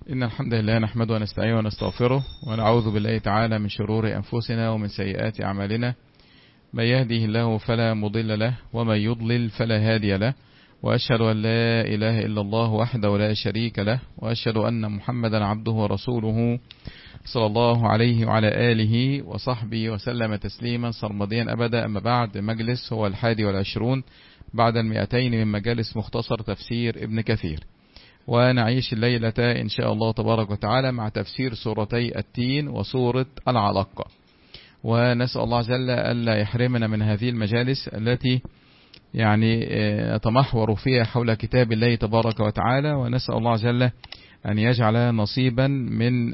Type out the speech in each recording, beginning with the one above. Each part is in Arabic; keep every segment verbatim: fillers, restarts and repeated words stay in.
إن الحمد لله نحمده ونستعينه ونستغفره ونعوذ بالله تعالى من شرور أنفسنا ومن سيئات أعمالنا. من يهده الله فلا مضل له ومن يضلل فلا هادي له، وأشهد أن لا إله إلا الله وحده لا شريك له، وأشهد أن محمدا عبده ورسوله صلى الله عليه وعلى آله وصحبه وسلم تسليما سرمديا أبدا. أما بعد، مجلس هو الحادي والعشرون بعد المئتين من مجالس مختصر تفسير ابن كثير، ونعيش الليلة إن شاء الله تبارك وتعالى مع تفسير سورتي التين وسورة العلق، ونسأل الله جل ألا يحرمنا من هذه المجالس التي يعني نتمحور فيها حول كتاب الله تبارك وتعالى، ونسأل الله جل أن يجعل نصيبا من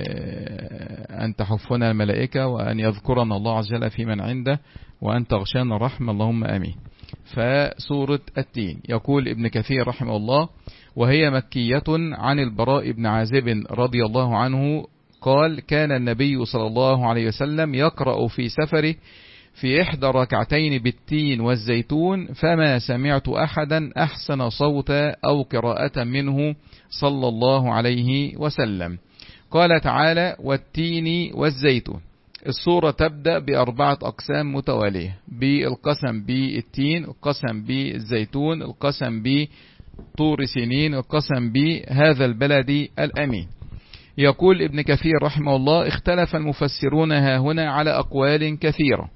أن تحفنا الملائكة، وأن يذكرنا الله عز وجل في من عنده، وأن تغشانا الرحمة، اللهم آمين. فسورة التين يقول ابن كثير رحمه الله: وهي مكية، عن البراء بن عازب رضي الله عنه قال: كان النبي صلى الله عليه وسلم يقرأ في سفره في إحدى ركعتين بالتين والزيتون، فما سمعت أحدا أحسن صوتا أو قراءة منه صلى الله عليه وسلم. قال تعالى: والتين والزيتون. السورة تبدأ بأربعة أقسام متوالية: بالقسم بالتين، القسم بالزيتون، القسم بطور سينين، القسم بهذا البلد الأمين. يقول ابن كثير رحمه الله: اختلف المفسرون ها هنا على أقوال كثيرة،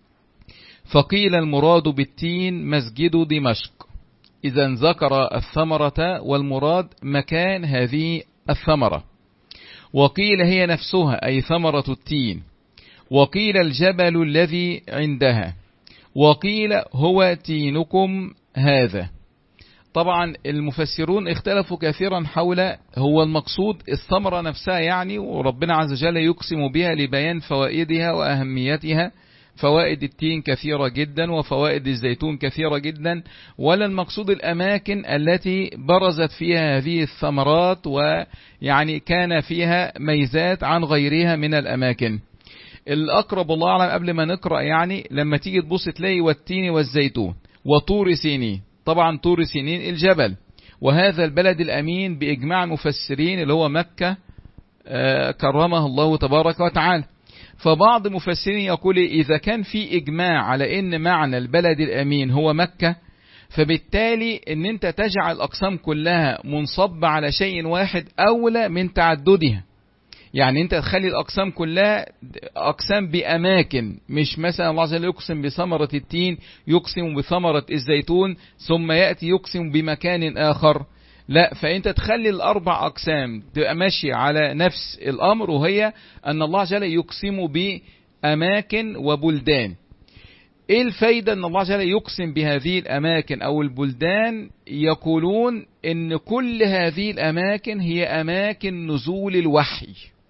فقيل المراد بالتين مسجد دمشق، إذا ذكر الثمرة والمراد مكان هذه الثمرة، وقيل هي نفسها أي ثمرة التين، وقيل الجبل الذي عندها، وقيل هو تينكم هذا. طبعا المفسرون اختلفوا كثيرا حول هو المقصود الثمرة نفسها يعني، وربنا عز وجل يقسم بها لبيان فوائدها وأهميتها. فوائد التين كثيرة جدا وفوائد الزيتون كثيرة جدا، ولا المقصود الأماكن التي برزت فيها هذه الثمرات ويعني كان فيها ميزات عن غيرها من الأماكن. الأقرب الله أعلم قبل ما نقرأ يعني لما تيجي تبص تلاقي والتين والزيتون وطور سينين. طبعا طور سينين الجبل، وهذا البلد الأمين بإجماع المفسرين اللي هو مكة آه كرمها الله تبارك وتعالى. فبعض المفسرين يقول إذا كان في إجماع على إن معنى البلد الأمين هو مكة، فبالتالي إن أنت تجعل الأقسام كلها منصبة على شيء واحد أولى من تعددها. يعني أنت تخلي الأقسام كلها أقسام بأماكن، مش مثلا الله عز وجل يقسم بثمرة التين يقسم بثمرة الزيتون ثم يأتي يقسم بمكان آخر، لا، فأنت تخلي الأربع أقسام تبقى ماشية على نفس الأمر، وهي أن الله عز وجل يقسم بأماكن وبلدان. إيه الفايدة أن الله عز وجل يقسم بهذه الأماكن أو البلدان؟ يقولون إن كل هذه الأماكن هي أماكن نزول الوحي،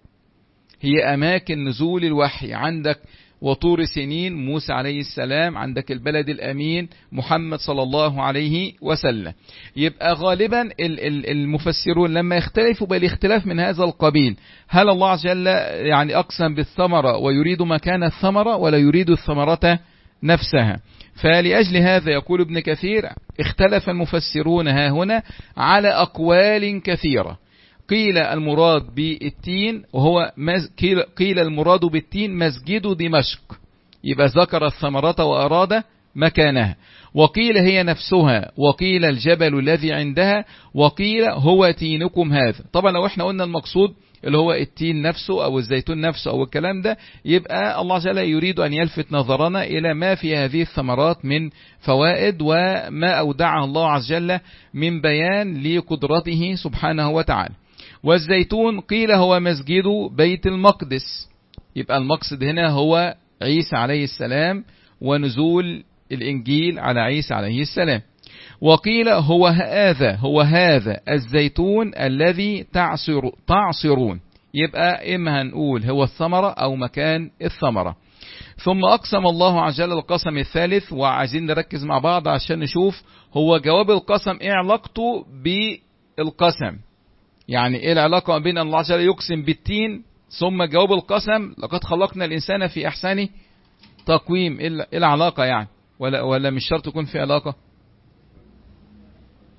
هي أماكن نزول الوحي. عندك وطور سينين موسى عليه السلام، عندك البلد الأمين محمد صلى الله عليه وسلم. يبقى غالبا المفسرون لما يختلفوا بالاختلاف من هذا القبيل، هل الله عز وجل يعني أقسم بالثمرة ويريد مكان الثمرة ولا يريد الثمرة نفسها؟ فلأجل هذا يقول ابن كثير: اختلف المفسرون ها هنا على أقوال كثيرة. قيل المراد بالتين وهو مز... قيل المراد بالتين مسجد دمشق، يبقى ذكر الثمرة وأراد مكانها، وقيل هي نفسها، وقيل الجبل الذي عندها، وقيل هو تينكم هذا. طبعا لو احنا قلنا المقصود اللي هو التين نفسه أو الزيتون نفسه أو الكلام ده، يبقى الله عز وجل يريد أن يلفت نظرنا إلى ما في هذه الثمرات من فوائد وما أودعه الله عز وجل من بيان لقدرته سبحانه وتعالى. والزيتون قيل هو مسجد بيت المقدس، يبقى المقصد هنا هو عيسى عليه السلام ونزول الإنجيل على عيسى عليه السلام. وقيل هو هذا هو هذا الزيتون الذي تعصر تعصرون، يبقى إما هنقول هو الثمرة أو مكان الثمرة. ثم أقسم الله عز وجل القسم الثالث، وعايزين نركز مع بعض عشان نشوف هو جواب القسم إيه علاقته بالقسم. يعني إيه العلاقة بين الله عز وجل يقسم بالتين ثم جواب القسم لقد خلقنا الإنسان في أحسن تقويم؟ إيه العلاقة يعني؟ ولا ولا مش شرط يكون في علاقة؟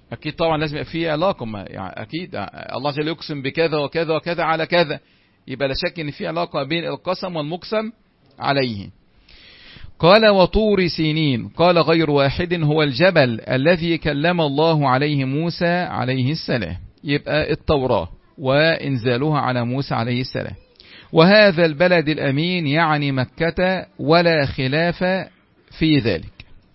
أكيد طبعا لازم يبقى فيه علاقة، يعني أكيد الله جل يقسم بكذا وكذا وكذا على كذا، يبقى لا شك إن في علاقة بين القسم والمقسم عليه. قال وطور سينين، قال غير واحد هو الجبل الذي كلم الله عليه موسى عليه السلام، يبقى التوراة وإنزالها على موسى عليه السلام. وهذا البلد الأمين يعني مكة ولا خلاف في ذلك.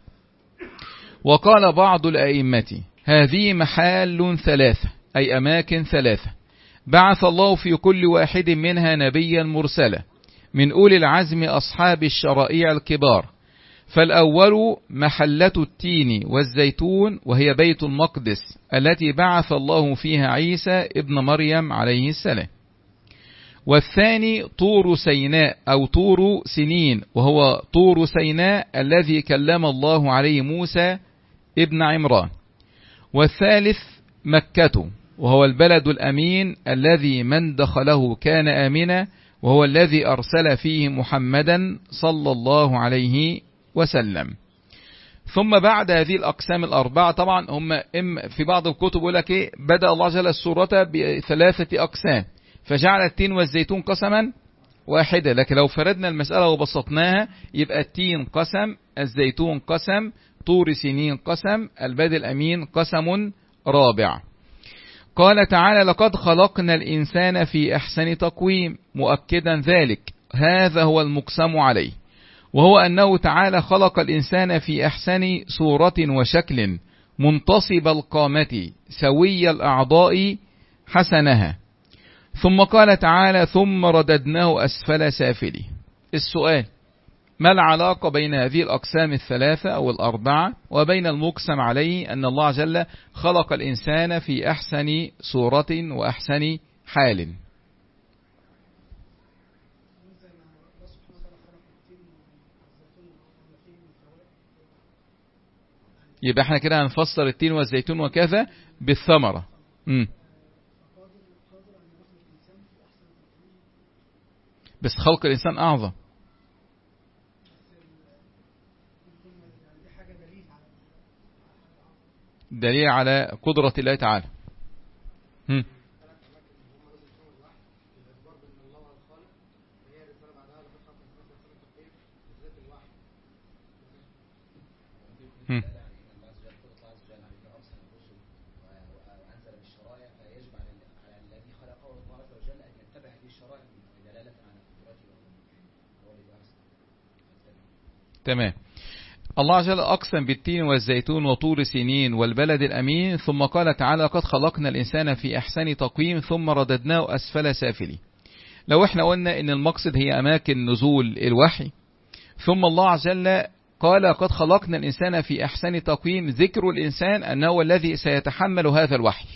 وقال بعض الأئمة هذه محال ثلاثة، أي أماكن ثلاثة، بعث الله في كل واحد منها نبيا مرسلا من أولي العزم أصحاب الشرائع الكبار. فالأول محلة التين والزيتون وهي بيت المقدس التي بعث الله فيها عيسى ابن مريم عليه السلام. والثاني طور سيناء أو طور سنين وهو طور سيناء الذي كلم الله عليه موسى ابن عمران. والثالث مكة وهو البلد الأمين الذي من دخله كان آمنا، وهو الذي أرسل فيه محمدا صلى الله عليه وسلم. ثم بعد هذه الأقسام الأربعة طبعا هم إم في بعض الكتب يقول لك إيه، بدأ الله جل السورة بثلاثة أقسام فجعل التين والزيتون قسما واحدة، لكن لو فردنا المسألة وبسطناها يبقى التين قسم، الزيتون قسم، طور سنين قسم، البلد الأمين قسم رابع. قال تعالى لقد خلقنا الإنسان في أحسن تقويم، مؤكدا ذلك هذا هو المقسم عليه، وهو أنه تعالى خلق الإنسان في أحسن صورة وشكل منتصب القامة سوي الأعضاء حسنها. ثم قال تعالى ثم رددناه أسفل سافلي. السؤال: ما العلاقة بين هذه الأقسام الثلاثة أو الأربعة وبين المقسم عليه أن الله جل خلق الإنسان في أحسن صورة وأحسن حال؟ يبقى احنا كده هنفسر التين والزيتون وكذا بالثمرة. مم. بس خلق الإنسان أعظم. دليل على قدرة الله تعالى. هم. هم. تمام. الله عز وجل أقسم بالتين والزيتون وطور سنين والبلد الأمين، ثم قال تعالى قد خلقنا الإنسان في أحسن تقويم ثم رددناه أسفل سافلي. لو احنا قلنا ان المقصد هي أماكن نزول الوحي، ثم الله عز وجل قال قد خلقنا الإنسان في أحسن تقويم، ذكر الإنسان أنه الذي سيتحمل هذا الوحي،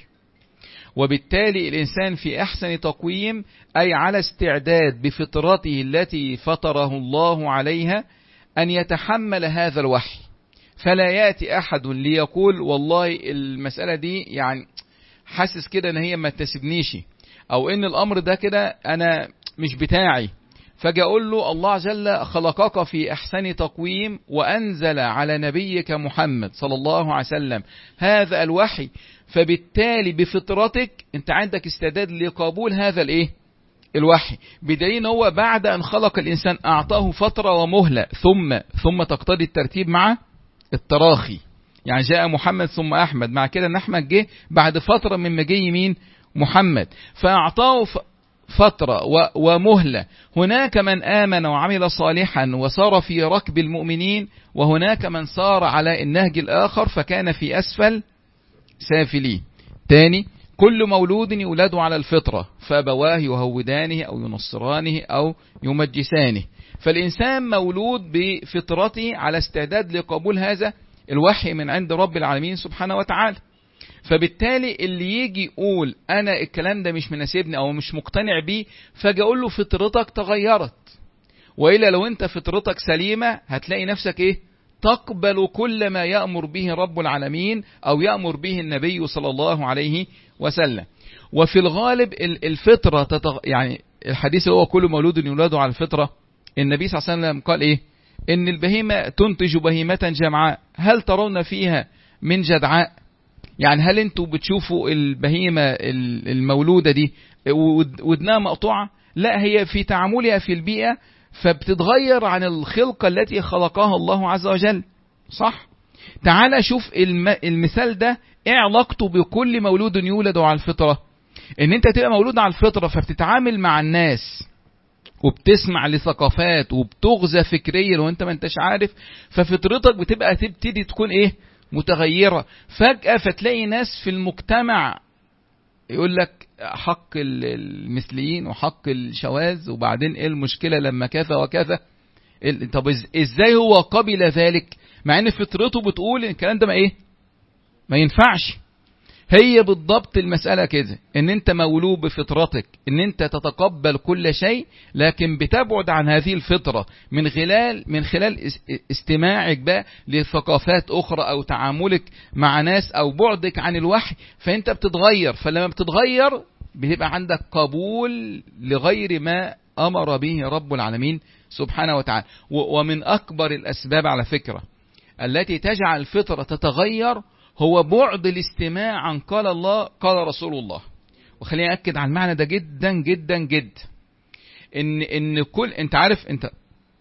وبالتالي الإنسان في أحسن تقويم أي على استعداد بفطرته التي فطره الله عليها أن يتحمل هذا الوحي. فلا يأتي أحد ليقول والله المسألة دي يعني حاسس كده ان هي ما تسبنيش، او ان الامر ده كده انا مش بتاعي، فجاء اقول له الله جل خلقك في احسن تقويم وانزل على نبيك محمد صلى الله عليه وسلم هذا الوحي، فبالتالي بفطرتك انت عندك استعداد لقبول هذا الايه الوحي، بدليل هو بعد ان خلق الانسان اعطاه فترة ومهلة، ثم ثم تقتضي الترتيب مع التراخي، يعني جاء محمد ثم احمد، مع كده ان احمد جه بعد فترة من مجيء مين محمد، فاعطاه فترة ومهلة. هناك من آمن وعمل صالحا وصار في ركب المؤمنين، وهناك من صار على النهج الآخر فكان في أسفل سافلين. تاني، كل مولود يولد على الفطرة فأبواه يهودانه أو ينصرانه أو يمجسانه، فالإنسان مولود بفطرته على استعداد لقبول هذا الوحي من عند رب العالمين سبحانه وتعالى. فبالتالي اللي يجي يقول أنا الكلام ده مش مناسبني أو مش مقتنع بيه، فاجي أقول له فطرتك تغيرت، وإلا لو أنت فطرتك سليمة هتلاقي نفسك إيه تقبل كل ما يأمر به رب العالمين أو يأمر به النبي صلى الله عليه وسلم. وفي الغالب الفطرة تتغ... يعني الحديث هو كل مولود يولد على الفطرة، النبي صلى الله عليه وسلم قال إيه إن البهيمة تنتج بهيمة جمعاء هل ترون فيها من جدعاء، يعني هل انتوا بتشوفوا البهيمة المولودة دي ودنها مقطوعة؟ لا، هي في تعاملها في البيئة فبتتغير عن الخلقة التي خلقها الله عز وجل، صح؟ تعال شوف المثال ده ايه علاقته بكل مولود يولد على الفطرة. ان انت تبقى مولود على الفطرة فبتتعامل مع الناس وبتسمع لثقافات وبتغذى فكريا وانت ما انتش عارف، ففطرتك بتبقى تبتدي تكون ايه؟ متغيرة. فجأة فتلاقي ناس في المجتمع يقول لك حق المثليين وحق الشواذ، وبعدين ايه المشكلة لما كذا وكذا. طب ازاي هو قبل ذلك مع ان فطرته بتقول ان الكلام ده ما ايه؟ ما ينفعش. هي بالضبط المسألة كده، ان انت مولود بفطرتك ان انت تتقبل كل شيء، لكن بتبعد عن هذه الفطرة من خلال من خلال استماعك بقى لثقافات اخرى او تعاملك مع ناس او بعدك عن الوحي، فانت بتتغير. فلما بتتغير بيبقى عندك قبول لغير ما امر به رب العالمين سبحانه وتعالى. ومن اكبر الاسباب على فكرة التي تجعل الفطرة تتغير هو بعد الاستماع عن قال الله قال رسول الله. وخليني أكد على المعنى ده جدا جدا جدا. ان ان كل انت عارف، انت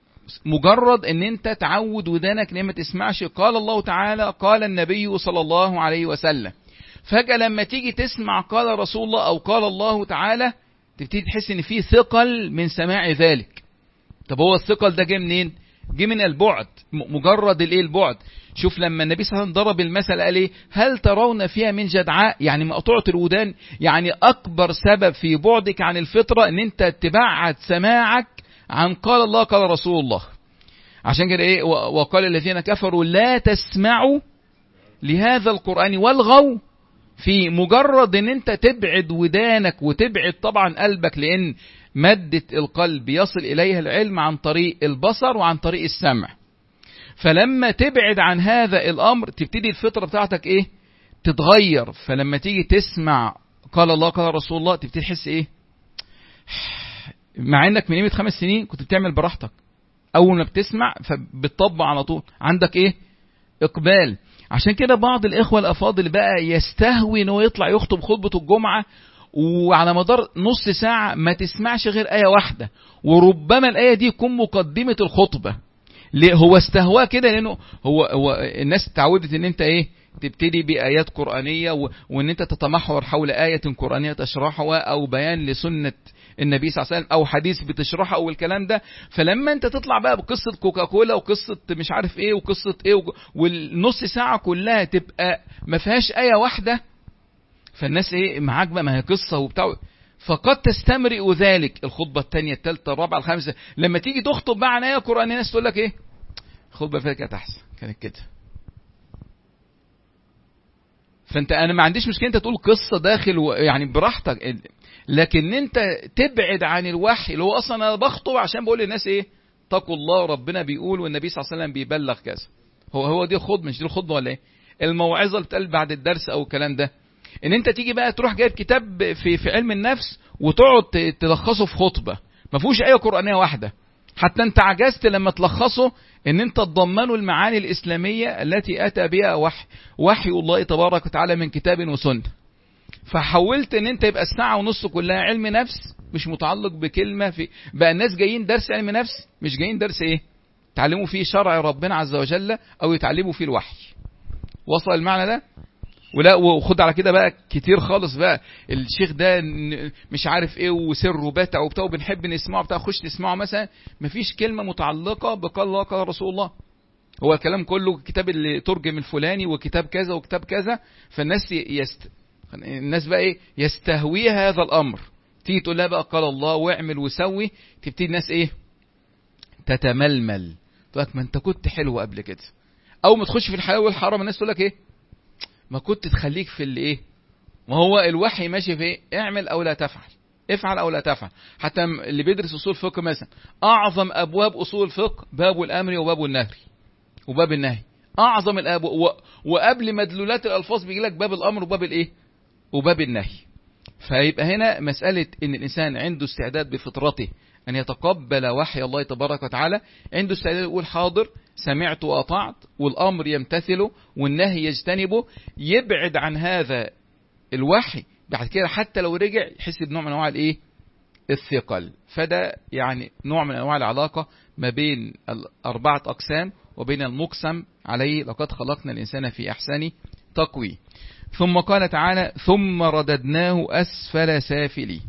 مجرد ان انت تعود ودانك لما تسمعش قال الله تعالى قال النبي صلى الله عليه وسلم، فجأة لما تيجي تسمع قال رسول الله او قال الله تعالى تبتدي تحس ان في ثقل من سماع ذلك. طب هو الثقل ده جه منين؟ جه من البعد، مجرد الايه؟ البعد. شوف لما النبي صلى الله عليه وسلم ضرب المثل قال ايه؟ هل ترون فيها من جدعاء؟ يعني مقطوعة الودان. يعني اكبر سبب في بعدك عن الفطرة ان انت تبعد سماعك عن قال الله قال رسول الله. عشان كده ايه؟ وقال الذين كفروا لا تسمعوا لهذا القرآن والغوا في. مجرد ان انت تبعد ودانك وتبعد طبعا قلبك، لان مادة القلب يصل اليها العلم عن طريق البصر وعن طريق السمع. فلما تبعد عن هذا الامر تبتدي الفطرة بتاعتك ايه؟ تتغير. فلما تيجي تسمع قال الله قال رسول الله تبتدي تحس ايه؟ مع انك من قيمة خمس سنين كنت بتعمل براحتك، اول ما بتسمع فبتطبق على طول، عندك ايه؟ اقبال. عشان كده بعض الاخوة الافاضل بقى يستهوي انه يطلع يخطب خطبة الجمعة وعلى مدار نص ساعة ما تسمعش غير آية واحدة، وربما الآية دي يكون مقدمة الخطبة. ليه هو استهواه كده؟ لأنه هو, هو الناس تعودت ان انت ايه؟ تبتدي بآيات قرآنية و... وان انت تتمحور حول آية قرآنية تشرحها او بيان لسنة النبي صلى الله عليه وسلم او حديث بتشرحه او الكلام ده. فلما انت تطلع بقى بقصة كوكاكولا وقصة مش عارف ايه وقصة ايه و... والنص ساعة كلها تبقى ما فيهاش آية واحدة، فالناس ايه معاك بقى؟ ما هي قصة وبتاع. فقد تستمرئ ذلك الخطبة الثانية الثالثة الرابعة الخامسة. لما تيجي تخطب بقى عن آية قرآنية الناس تقول لك ايه؟ الخطبة فيها كانت احسن، كانت كده. فانت انا ما عنديش مشكلة انت تقول قصة داخل و... يعني براحتك، لكن انت تبعد عن الوحي اللي هو اصلا انا بخطب عشان بقول للناس ايه؟ اتقوا الله، ربنا بيقول والنبي صلى الله عليه وسلم بيبلغ كذا. هو هو دي الخطبة؟ مش دي الخطبة ولا ايه؟ الموعظة اللي بتقال بعد الدرس او الكلام ده. ان انت تيجي بقى تروح جايب كتاب في في علم النفس وتقعد تلخصه في خطبة ما فيهوش آية قرآنية واحدة، حتى انت عجزت لما تلخصه ان انت تضمنه المعاني الإسلامية التي أتى بها وحي وحي الله تبارك وتعالى من كتاب وسنة. فحاولت ان انت يبقى الساعة ونص كلها علم نفس مش متعلق بكلمة. في بقى الناس جايين درس علم نفس مش جايين درس ايه؟ تعلموا فيه شرع ربنا عز وجل او يتعلموا فيه الوحي. وصل المعنى ده؟ ولا وخد على كده بقى كتير خالص بقى الشيخ ده مش عارف ايه وسره باتع وبتاع وبنحب نسمعه بتاع، خش تسمعه مثلا مفيش كلمة متعلقة بقال الله قال رسول الله. هو الكلام كله كتاب اللي ترجم الفلاني وكتاب كذا وكتاب كذا. فالناس يست الناس بقى ايه؟ يستهويها هذا الامر. تيجي تقول لها بقى قال الله واعمل وسوي، تبتدي الناس ايه؟ تتململ. تقول لك ما انت كنت حلو قبل كده. اول ما تخش في الحلال والحرام الناس تقول لك ايه؟ ما كنت تخليك في اللي ايه؟ ما هو الوحي ماشي في ايه؟ اعمل او لا تفعل، افعل او لا تفعل. حتى اللي بيدرس اصول فقه مثلا اعظم ابواب اصول الفقه باب الامر وباب النهي وباب النهي، اعظم الابواب. و... وقبل مدلولات الالفاظ بيجي لك باب الامر وباب الايه؟ وباب النهي. فيبقى هنا مسألة ان الانسان عنده استعداد بفطرته ان يتقبل وحي الله تبارك وتعالى، عنده استعداد يقول حاضر سمعت وأطعت والأمر يمتثله والنهي يجتنبه، يبعد عن هذا الوحي بعد كده حتى لو رجع يحس بنوع من أنواع الإيه؟ الثقل. فده يعني نوع من أنواع العلاقة ما بين الأربعة أقسام وبين المقسم عليه لقد خلقنا الإنسان في أحسن تقويم. ثم قال تعالى ثم رددناه أسفل سافلين،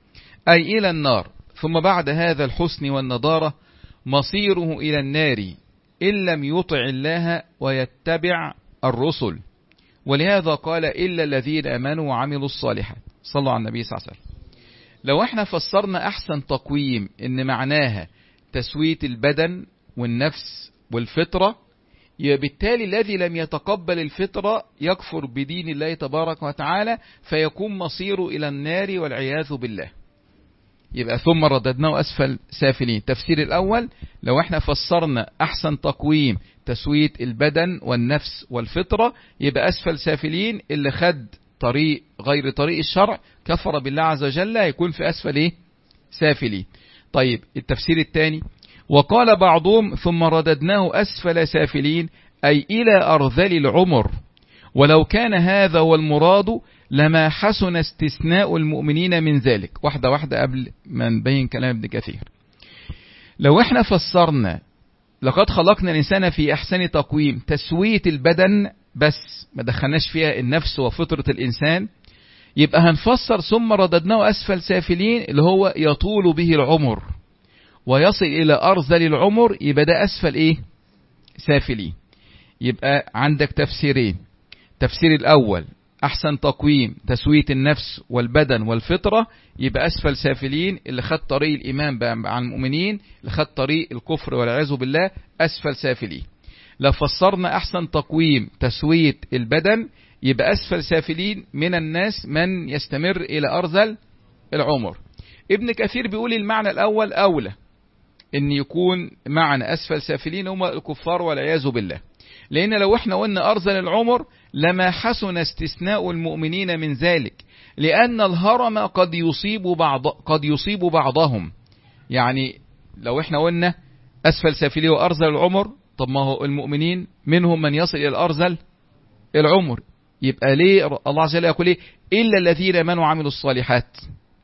أي إلى النار. ثم بعد هذا الحسن والنضارة مصيره إلى النار إن لم يطع الله ويتبع الرسل. ولهذا قال إلا الذين آمنوا وعملوا الصالحات. صلوا على النبي صلى الله عليه وسلم. لو احنا فسرنا أحسن تقويم إن معناها تسوية البدن والنفس والفطرة، بالتالي الذي لم يتقبل الفطرة يكفر بدين الله تبارك وتعالى فيكون مصيره إلى النار والعياذ بالله. يبقى ثم رددناه أسفل سافلين. تفسير الأول لو احنا فسرنا أحسن تقويم تسوية البدن والنفس والفطرة، يبقى أسفل سافلين اللي خد طريق غير طريق الشرع كفر بالله عز وجل يكون في أسفل ايه؟ سافلين. طيب التفسير الثاني وقال بعضهم ثم رددناه أسفل سافلين أي إلى أرذل العمر، ولو كان هذا هو المراد لما حسن استثناء المؤمنين من ذلك. واحدة واحدة قبل ما نبين كلام ابن كثير. لو احنا فسرنا لقد خلقنا الإنسان في أحسن تقويم تسوية البدن بس ما دخلناش فيها النفس وفطرة الإنسان، يبقى هنفسر ثم رددناه أسفل سافلين اللي هو يطول به العمر ويصل إلى أرذل العمر، يبقى ده أسفل إيه؟ سافلين. يبقى عندك تفسيرين. تفسير الأول أحسن تقويم تسوية النفس والبدن والفطرة، يبقى أسفل سافلين اللي خد طريق الإيمان عن المؤمنين، اللي خد طريق الكفر والعياذ بالله أسفل سافلين. لو فسرنا أحسن تقويم تسوية البدن يبقى أسفل سافلين من الناس من يستمر إلى أرذل العمر. ابن كثير بيقول المعنى الأول أولى إن يكون معنى أسفل سافلين هم الكفار والعياذ بالله، لأن لو احنا قلنا أرذل العمر لما حسن استثناء المؤمنين من ذلك، لأن الهرم قد يصيب بعض قد يصيب بعضهم. يعني لو احنا قلنا أسفل سافلين وأرذل العمر، طب ما هو المؤمنين منهم من يصل إلى الأرذل العمر، يبقى ليه الله عز وجل يقول ايه إلا الذين آمنوا وعملوا الصالحات؟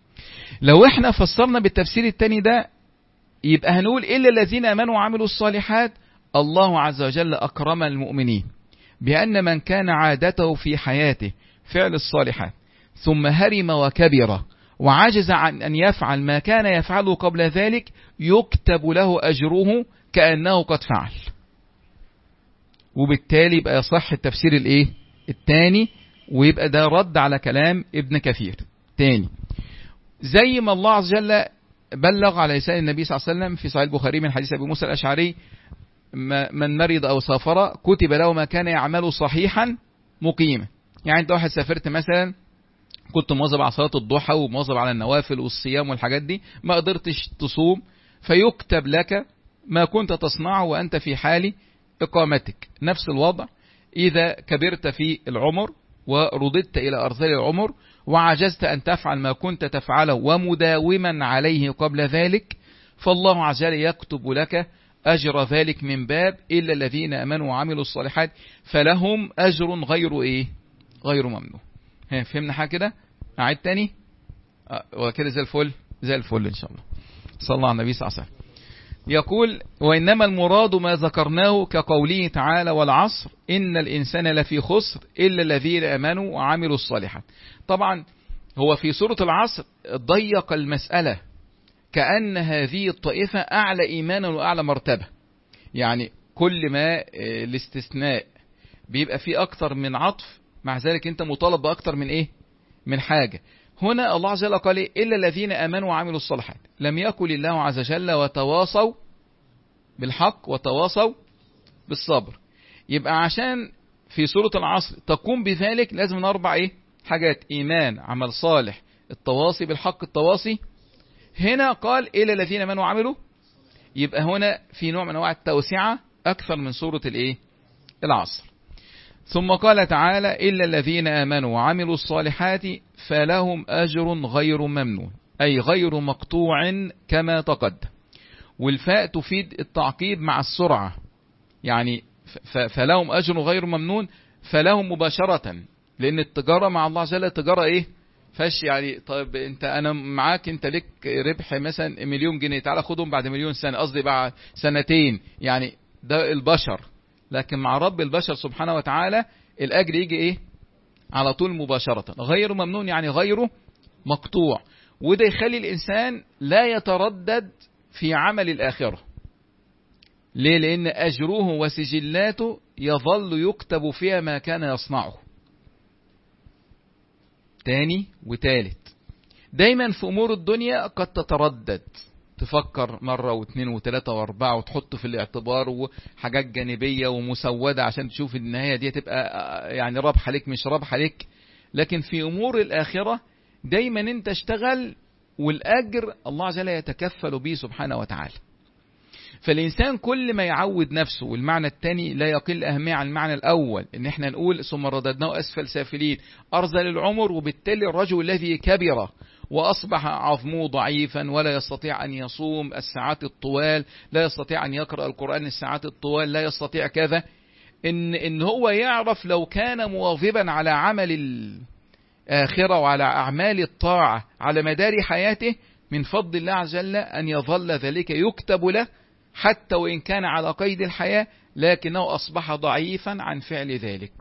لو احنا فسرنا بالتفسير الثاني ده يبقى هنقول إلا الذين آمنوا وعملوا الصالحات. الله عز وجل أكرم المؤمنين بأن من كان عادته في حياته فعل الصالحات ثم هرم وكبر وعجز عن أن يفعل ما كان يفعله قبل ذلك يكتب له أجره كأنه قد فعل. وبالتالي يبقى يصح التفسير الايه الثاني، ويبقى ده رد على كلام ابن كثير تاني. زي ما الله عز وجل بلغ على لسان النبي صلى الله عليه وسلم في صحيح البخاري من حديث أبي موسى الأشعري من مرض أو سافر كتب له ما كان يعمل صحيحا مقيما. يعني انت واحد سافرت مثلا كنت مواظب على صلاة الضحى ومواظب على النوافل والصيام والحاجات دي، ما قدرتش تصوم فيكتب لك ما كنت تصنعه وأنت في حال إقامتك. نفس الوضع إذا كبرت في العمر ورددت إلى أرذل العمر وعجزت أن تفعل ما كنت تفعله ومداوما عليه قبل ذلك، فالله عز وجل يكتب لك أجر ذلك من باب إلا الذين آمنوا وعملوا الصالحات فلهم أجر غير إيه غير ممنون. فهمنا حاجة كده؟ أعيد تاني أه وكده زي الفل زي الفل إن شاء الله. صلى الله على النبي صلى الله عليه وسلم. يقول وإنما المراد ما ذكرناه كقوله تعالى والعصر إن الإنسان لفي خسر إلا الذين آمنوا وعملوا الصالحات. طبعا هو في سورة العصر ضيق المسألة كأن هذه الطائفة أعلى إيمانا وأعلى مرتبة، يعني كل ما الاستثناء بيبقى فيه أكتر من عطف، مع ذلك أنت مطالب بأكتر من إيه من حاجة. هنا الله عز وجل قال إلا الذين آمنوا وعملوا الصالحات، لم يقل الله عز وجل وتواصوا بالحق وتواصوا بالصبر. يبقى عشان في سورة العصر تقوم بذلك لازم من أربع إيه حاجات: إيمان، عمل صالح، التواصي بالحق، التواصي. هنا قال إلا الذين آمنوا وعملوا، يبقى هنا في نوع من أنواع التوسعة أكثر من سورة الإيه العصر. ثم قال تعالى إلا الذين آمنوا وعملوا الصالحات فلهم أجر غير ممنون، أي غير مقطوع كما تقدم. والفاء تفيد التعقيب مع السرعة، يعني فلهم أجر غير ممنون، فلهم مباشرة، لأن التجارة مع الله عز وجل تجارة إيه فاش يعني. طيب أنت أنا معاك، أنت لك ربح مثلا مليون جنيه، تعالى خدهم بعد مليون سنة، قصدي بعد سنتين، يعني ده البشر. لكن مع رب البشر سبحانه وتعالى الأجر يجي إيه على طول مباشرة، غير ممنون يعني غيره مقطوع. وده يخلي الإنسان لا يتردد في عمل الآخرة. ليه؟ لأن أجره وسجلاته يظل يكتب فيها ما كان يصنعه. تاني وتالت، دايما في أمور الدنيا قد تتردد، تفكر مرة واثنين وثلاثة واربعة، وتحط في الاعتبار وحاجات جانبية ومسودة عشان تشوف النهاية دي تبقى يعني ربح لك مش ربح لك. لكن في أمور الآخرة دايما انت اشتغل، والأجر الله عز وجل يتكفل به سبحانه وتعالى. فالإنسان كل ما يعود نفسه، والمعنى الثاني لا يقل أهمية عن المعنى الأول، إن احنا نقول ثم رددناه أسفل سافلين، أرذل العمر، وبالتالي الرجل الذي كبر وأصبح عظمه ضعيفا ولا يستطيع أن يصوم الساعات الطوال، لا يستطيع أن يقرأ القرآن الساعات الطوال، لا يستطيع كذا، إن, إن هو يعرف لو كان مواظبا على عمل الآخرة وعلى أعمال الطاعة على مدار حياته، من فضل الله عز وجل أن يظل ذلك يكتب له حتى وإن كان على قيد الحياة، لكنه أصبح ضعيفا عن فعل ذلك.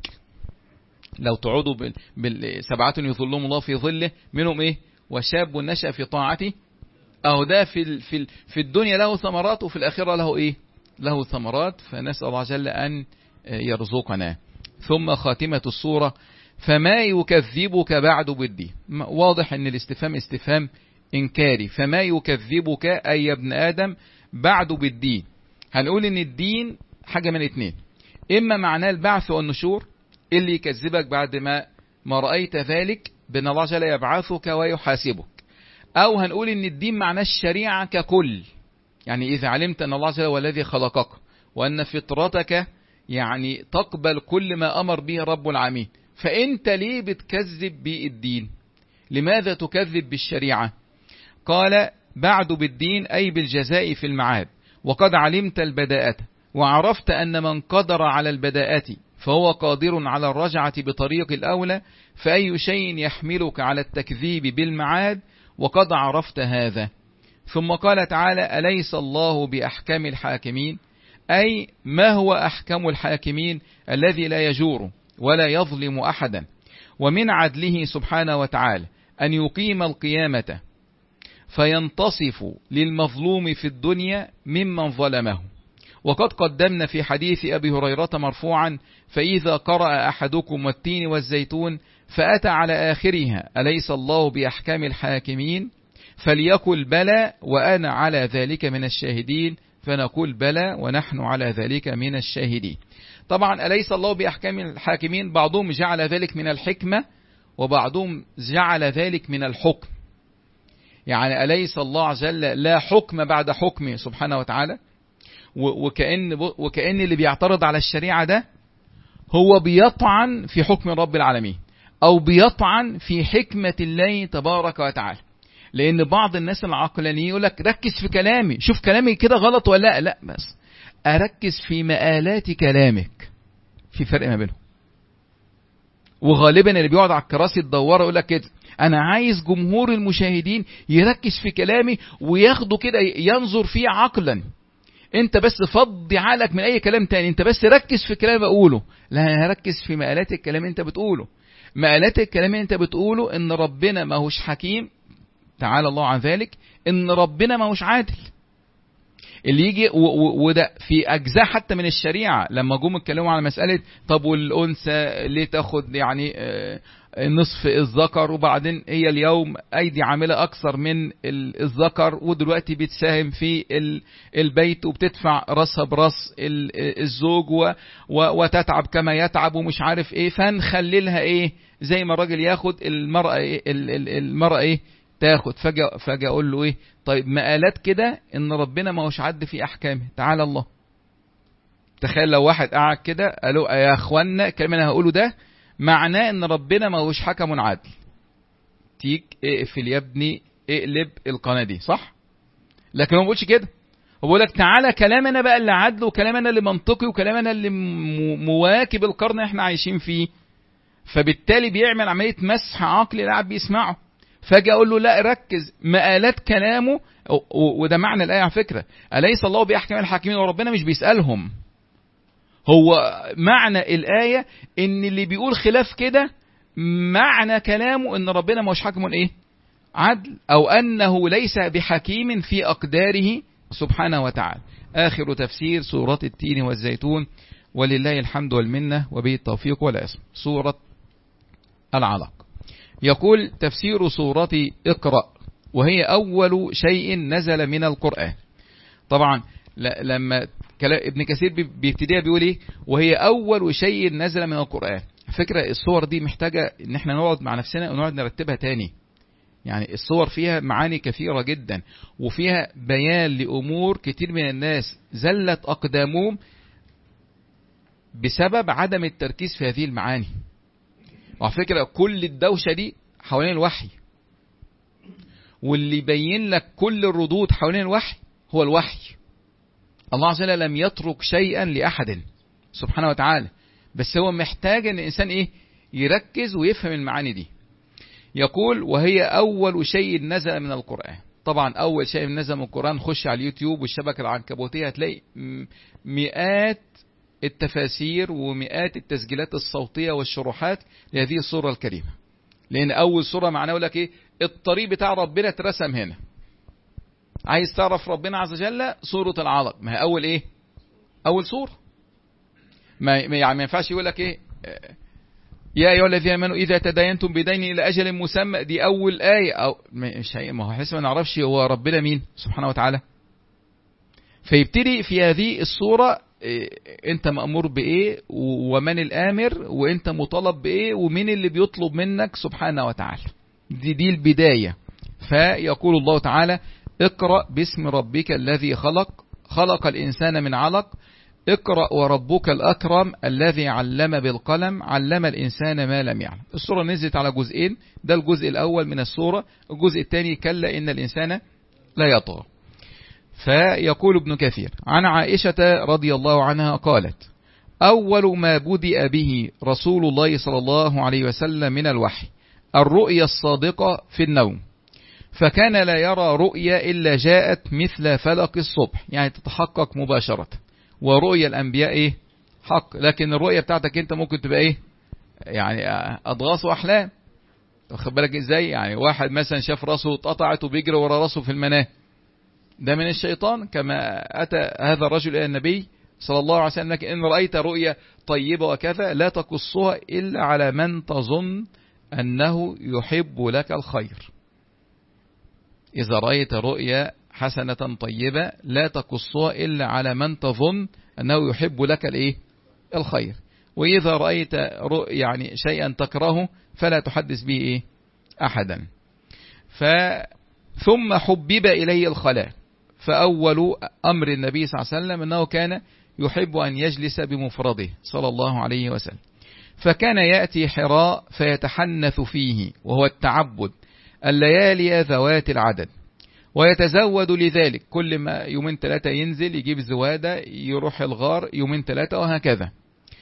لو تعودوا بالسبعة يظلهم الله في ظله، منهم إيه؟ وشاب نشأ في طاعته، أو ده في في في الدنيا له ثمرات، وفي الآخرة له إيه؟ له ثمرات. فنسأل الله عز وجل أن يرزقنا. ثم خاتمة السورة، فما يكذبك بعد بالدين. واضح أن الاستفهام استفهام إنكاري. فما يكذبك أي يا ابن آدم بعد بالدين. هنقول ان الدين حاجة من اتنين، اما معناه البعث والنشور، اللي يكذبك بعد ما ما رأيت ذلك بان الله جل يبعثك ويحاسبك، او هنقول ان الدين معناه الشريعة ككل، يعني اذا علمت ان الله جل هو الذي خلقك، وان فطرتك يعني تقبل كل ما امر به رب العالمين، فانت ليه بتكذب بالدين؟ لماذا تكذب بالشريعة؟ قال بعد بالدين أي بالجزاء في المعاد، وقد علمت البداءة وعرفت أن من قدر على البداءة فهو قادر على الرجعة بطريق الأولى، فأي شيء يحملك على التكذيب بالمعاد وقد عرفت هذا. ثم قال تعالى أليس الله بأحكم الحاكمين، أي ما هو أحكم الحاكمين الذي لا يجور ولا يظلم أحدا، ومن عدله سبحانه وتعالى أن يقيم القيامة فينتصف للمظلوم في الدنيا ممن ظلمه. وقد قدمنا في حديث أبي هريرة مرفوعا فإذا قرأ أحدكم والتين والزيتون فأتى على آخرها أليس الله بأحكام الحاكمين فليقل بلى وأنا على ذلك من الشاهدين، فنقول بلى ونحن على ذلك من الشاهدين. طبعا أليس الله بأحكام الحاكمين بعضهم جعل ذلك من الحكمة وبعضهم جعل ذلك من الحكم، يعني أليس الله عز وجل لا حكم بعد حكمه سبحانه وتعالى، وكأن, وكأن اللي بيعترض على الشريعة ده هو بيطعن في حكم رب العالمين أو بيطعن في حكمة الله تبارك وتعالى. لأن بعض الناس العقلانيين يقول لك ركز في كلامي، شوف كلامي كده غلط ولا لا، لا بس أركز في مآلات كلامك، في فرق ما بينهم. وغالبا اللي بيقعد على الكراسي الدوارة يقول لك كده أنا عايز جمهور المشاهدين يركز في كلامي وياخده كده ينظر فيه عقلا، انت بس فضي عقلك من اي كلام تاني، انت بس ركز في كلام بقوله. لا انا هركز في مقالات الكلام انت بتقوله. مقالات الكلام انت بتقوله ان ربنا ما هوش حكيم تعالى الله عن ذلك، ان ربنا ما هوش عادل. اللي يجي وده في اجزاء حتى من الشريعة لما جم اتكلموا على مسألة طب والانثى ليه تاخد يعني نصف الذكر، وبعدين هي اليوم ايدي عاملة اكثر من الذكر، ودلوقتي بتساهم في البيت وبتدفع راسها براس الزوج وتتعب كما يتعب ومش عارف ايه، فنخللها ايه زي ما الراجل ياخد المرأة ايه المرأة ايه تاخد. فجأة فجأة اقول له ايه طيب مقالات كده ان ربنا ما هوش عد في احكامه تعالى الله. تخيل لو واحد قاعد كده قالوا يا اخوانا الكلام اللي انا هقوله ده معناه ان ربنا ما هوش حكم عادل، تيك اقفل يا ابني اقلب القناة دي صح، لكن هو ما بيقولش كده. وبقول لك تعالى كلامنا بقى اللي عدل، وكلامنا اللي منطقي، وكلامنا اللي مواكب القرن احنا عايشين فيه. فبالتالي بيعمل عملية مسح عقلي لاعب بيسمعه. فاجي اقول له لا ركز مقالات كلامه، وده معنى الآية على فكرة، أليس الله بأحكم الحاكمين، وربنا مش بيسألهم. هو معنى الآية ان اللي بيقول خلاف كده معنى كلامه ان ربنا مش حاكم ايه عدل، او انه ليس بحكيم في اقداره سبحانه وتعالى. آخر تفسير سورة التين والزيتون، ولله الحمد والمنة وبه التوفيق والاسم. سورة العلق. يقول تفسير سورة اقرأ، وهي أول شيء نزل من القرآن. طبعا لما ابن كثير بيبتديها بيقول ايه؟ وهي أول شيء نزل من القرآن. فكرة الصور دي محتاجة ان احنا نقعد مع نفسنا ونقعد نرتبها تاني. يعني الصور فيها معاني كثيرة جدا، وفيها بيان لأمور كتير من الناس زلت أقدامهم بسبب عدم التركيز في هذه المعاني. وعلى فكرة كل الدوشة دي حوالين الوحي، واللي يبين لك كل الردود حوالين الوحي هو الوحي. الله عز وجل لم يترك شيئا لأحد سبحانه وتعالى، بس هو محتاج ان الإنسان ايه يركز ويفهم المعاني دي. يقول وهي أول شيء نزل من القرآن. طبعا أول شيء نزل من القرآن، خش على اليوتيوب والشبكة العنكبوتية هتلاقي مئات التفاسير ومئات التسجيلات الصوتية والشروحات لهذه السورة الكريمة. لأن أول سورة معناه لك إيه؟ الطريق بتاع ربنا اترسم هنا. عايز تعرف ربنا عز وجل؟ سورة العلق. ما هي أول إيه؟ أول سورة. ما يعني ما ينفعش يقول لك إيه؟ يا أيها الذين آمنوا إذا تداينتم بدين إلى أجل مسمى، دي أول آية. أو مش هي، ما هو حسب ما نعرفش هو ربنا مين سبحانه وتعالى. فيبتدي في هذه السورة إيه أنت مأمور بإيه، ومن الآمر، وأنت مطالب بإيه، ومين اللي بيطلب منك سبحانه وتعالى. دي دي البداية. فيقول الله تعالى اقرأ باسم ربك الذي خلق، خلق الإنسان من علق، اقرأ وربك الأكرم الذي علم بالقلم، علم الإنسان ما لم يعلم. السورة نزلت على جزئين، ده الجزء الأول من السورة. الجزء الثاني كلا إن الإنسان لا يطغى. فيقول ابن كثير عن عائشة رضي الله عنها قالت أول ما بدأ به رسول الله صلى الله عليه وسلم من الوحي الرؤيا الصادقة في النوم، فكان لا يرى رؤيا إلا جاءت مثل فلق الصبح، يعني تتحقق مباشرة. ورؤيا الأنبياء إيه؟ حق. لكن الرؤيا بتاعتك أنت ممكن تبقى إيه؟ يعني أضغاث وأحلام. واخد بالك إزاي؟ يعني واحد مثلا شاف راسه اتقطعت وبيجري ورا راسه في المنام، ده من الشيطان. كما أتى هذا الرجل إلى النبي صلى الله عليه وسلم لك إن رأيت رؤيا طيبة وكذا لا تقصها إلا على من تظن أنه يحب لك الخير. إذا رأيت رؤيا حسنة طيبة لا تقصها إلا على من تظن أنه يحب لك الإيه؟ الخير. وإذا رأيت يعني شيئا تكرهه فلا تحدث به إيه؟ أحدا. ثم حبب إليه الخلاء، فأول أمر النبي صلى الله عليه وسلم أنه كان يحب أن يجلس بمفرده صلى الله عليه وسلم. فكان يأتي حراء فيتحنث فيه، وهو التعبد، الليالي ذوات العدد، ويتزود لذلك. كل ما يومين ثلاثة ينزل يجيب زوادة، يروح الغار يومين ثلاثة، وهكذا.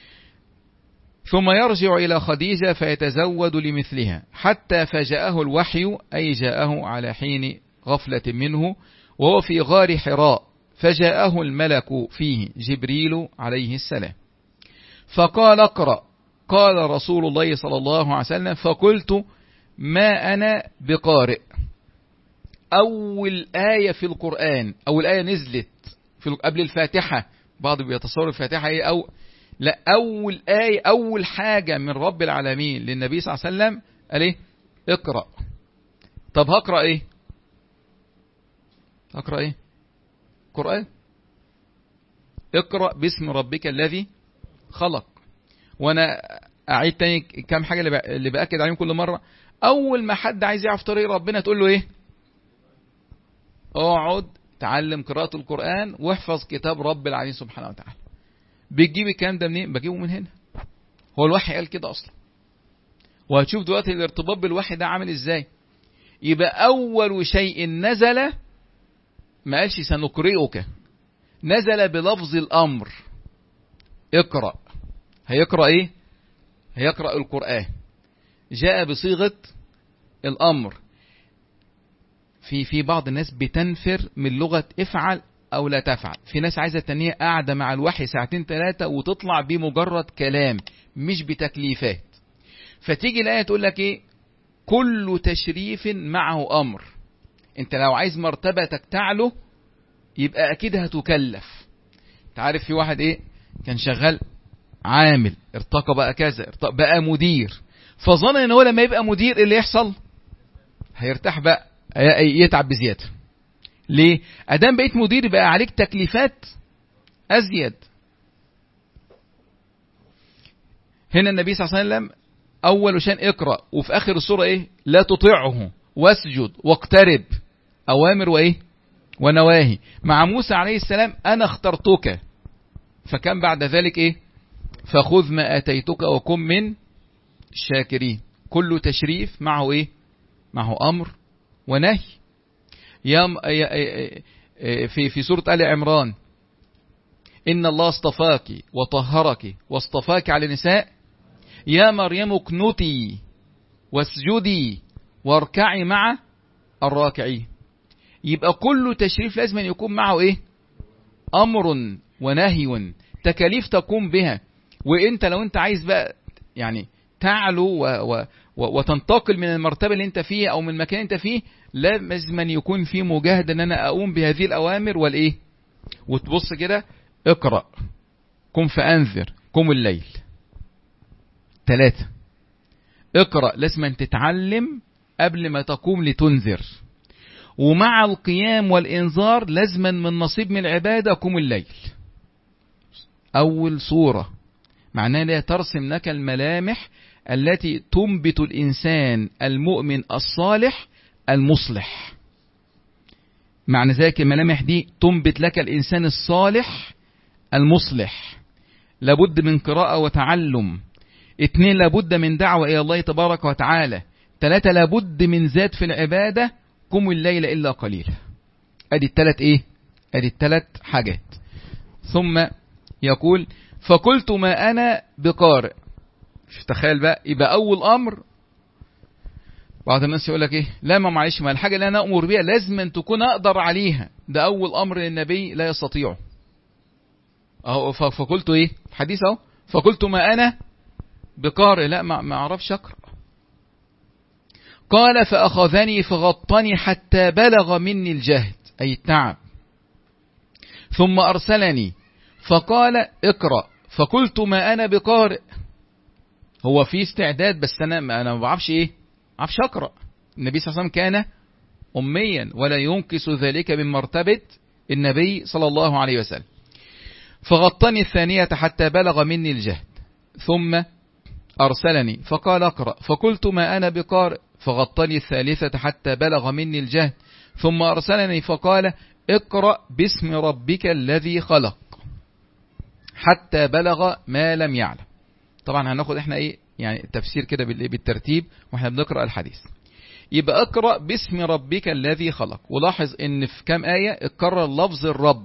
ثم يرجع إلى خديجة فيتزود لمثلها، حتى فجاءه الوحي، أي جاءه على حين غفلة منه وهو في غار حراء، فجاءه الملك فيه جبريل عليه السلام فقال اقرأ. قال رسول الله صلى الله عليه وسلم فقلت ما أنا بقارئ. أول آية في القرآن، أول آية نزلت في قبل الفاتحة، بعض بيتصور الفاتحة هي أو لا، أول آية أول حاجة من رب العالمين للنبي صلى الله عليه وسلم قال إيه؟ اقرأ. طب هقرأ إيه؟ هقرأ إيه؟ قرآن. اقرأ باسم ربك الذي خلق. وأنا أعيد تاني كم حاجة اللي بأكد عليهم كل مرة. أول ما حد عايز يعرف طريق ربنا تقول له إيه؟ اقعد تعلم قراءة القرآن واحفظ كتاب رب العالمين سبحانه وتعالى. بتجيب الكلام ده منين؟ بجيبه من هنا. هو الوحي قال كده أصلا، وهتشوف دلوقتي الارتباط بالوحي ده عامل إزاي. يبقى أول شيء نزل ما قالش سنقرئك، نزل بلفظ الأمر، اقرأ، هيقرأ ايه؟ هيقرأ القرآن، جاء بصيغة الأمر. في في بعض الناس بتنفر من لغة افعل أو لا تفعل، في ناس عايزة تنية قاعدة مع الوحي ساعتين ثلاثة وتطلع بمجرد كلام مش بتكليفات. فتيجي الآية تقول لك ايه؟ كل تشريف معه أمر. انت لو عايز مرتبتك تعلو يبقى اكيد هتكلف. تعرف في واحد ايه كان شغال عامل، ارتقى بقى كذا، ارتقى بقى مدير، فظن ان هو لما يبقى مدير اللي يحصل هيرتاح بقى، يتعب بزيادة. ليه؟ ادام بقيت مدير بقى عليك تكليفات ازيد. هنا النبي صلى الله عليه وسلم اول شان اقرأ، وفي اخر السورة ايه؟ لا تطيعه واسجد واقترب، اوامر وايه؟ ونواهي. مع موسى عليه السلام انا اخترتك، فكان بعد ذلك ايه؟ فخذ ما اتيتك وكن من الشاكرين. كل تشريف معه ايه؟ معه امر ونهي. يا في في سورة آل عمران ان الله اصطفاك وطهرك واصطفاك على النساء يا مريم اقنتي واسجدي واركعي مع الراكعين. يبقى كل تشريف لازم أن يكون معه ايه؟ امر ونهي، تكاليف تقوم بها. وانت لو انت عايز بقى يعني تعلو و و و وتنتقل من المرتبة اللي انت فيها او من المكان اللي انت فيه، لازم أن يكون في مجاهدة ان انا اقوم بهذه الاوامر والايه. وتبص كده، اقرأ، قم فانذر، قم الليل. ثلاثة، اقرأ لازم أن تتعلم قبل ما تقوم لتنذر، ومع القيام والإنذار لازما من نصيب من العبادة قم الليل. أول صورة معناها لا ترسم لك الملامح التي تنبت الإنسان المؤمن الصالح المصلح. معنى ذلك الملامح دي تنبت لك الإنسان الصالح المصلح. لابد من قراءة وتعلم. اثنين، لابد من دعوة إلى الله تبارك وتعالى. ثلاثة، لابد من زاد في العبادة، قم الليل إلا قليلا. ادي الثلاث ايه؟ ادي الثلاث حاجات. ثم يقول فقلت ما انا بقارئ. تخيل بقى، يبقى اول امر، بعض الناس يقول لك ايه؟ لا ما معلش، ما الحاجه اللي انا امر بيها لازم أن تكون اقدر عليها. ده اول امر للنبي لا يستطيعه. اهو فقلت ايه؟ حديث اهو، فقلت ما انا بقارئ، لا ما ما اعرفش اقرا. قال فأخذني فغطني حتى بلغ مني الجهد، أي التعب، ثم أرسلني فقال اقرأ، فقلت ما أنا بقارئ. هو في استعداد بس أنا أنا ما بعرفش إيه؟ ما بعرفش أقرأ. النبي صلى الله عليه وسلم كان أميا ولا ينقص ذلك من مرتبة النبي صلى الله عليه وسلم. فغطني الثانية حتى بلغ مني الجهد، ثم أرسلني فقال اقرأ، فقلت ما أنا بقارئ، فغطني الثالثة حتى بلغ مني الجهد، ثم أرسلني فقال اقرأ باسم ربك الذي خلق، حتى بلغ ما لم يعلم. طبعا هناخد احنا ايه يعني التفسير كده بالترتيب واحنا بنقرأ الحديث. يبقى اقرأ باسم ربك الذي خلق. ولاحظ ان في كام آية اتكرر لفظ الرب،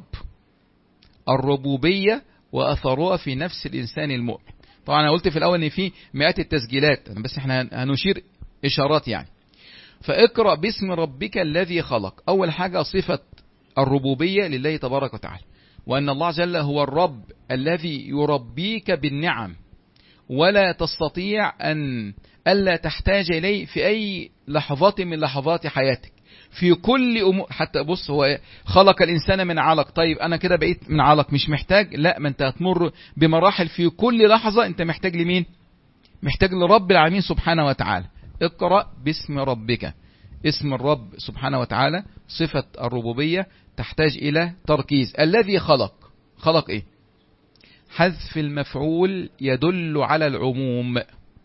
الربوبية وأثرها في نفس الإنسان المؤمن. طبعا انا قلت في الاول ان في مئات التسجيلات، بس احنا هنشير اشارات يعني. فاقرأ باسم ربك الذي خلق. اول حاجة صفة الربوبية لله تبارك وتعالى، وان الله جل هو الرب الذي يربيك بالنعم، ولا تستطيع ان الا تحتاج اليه في اي لحظات من لحظات حياتك، في كل امور. حتى بص، هو خلق الانسان من علق، طيب انا كده بقيت من علق مش محتاج، لا، ما انت هتمر بمراحل في كل لحظة انت محتاج لمين؟ محتاج لرب العالمين سبحانه وتعالى. اقرأ باسم ربك، اسم الرب سبحانه وتعالى، صفة الربوبية تحتاج الى تركيز. الذي خلق، خلق ايه؟ حذف المفعول يدل على العموم.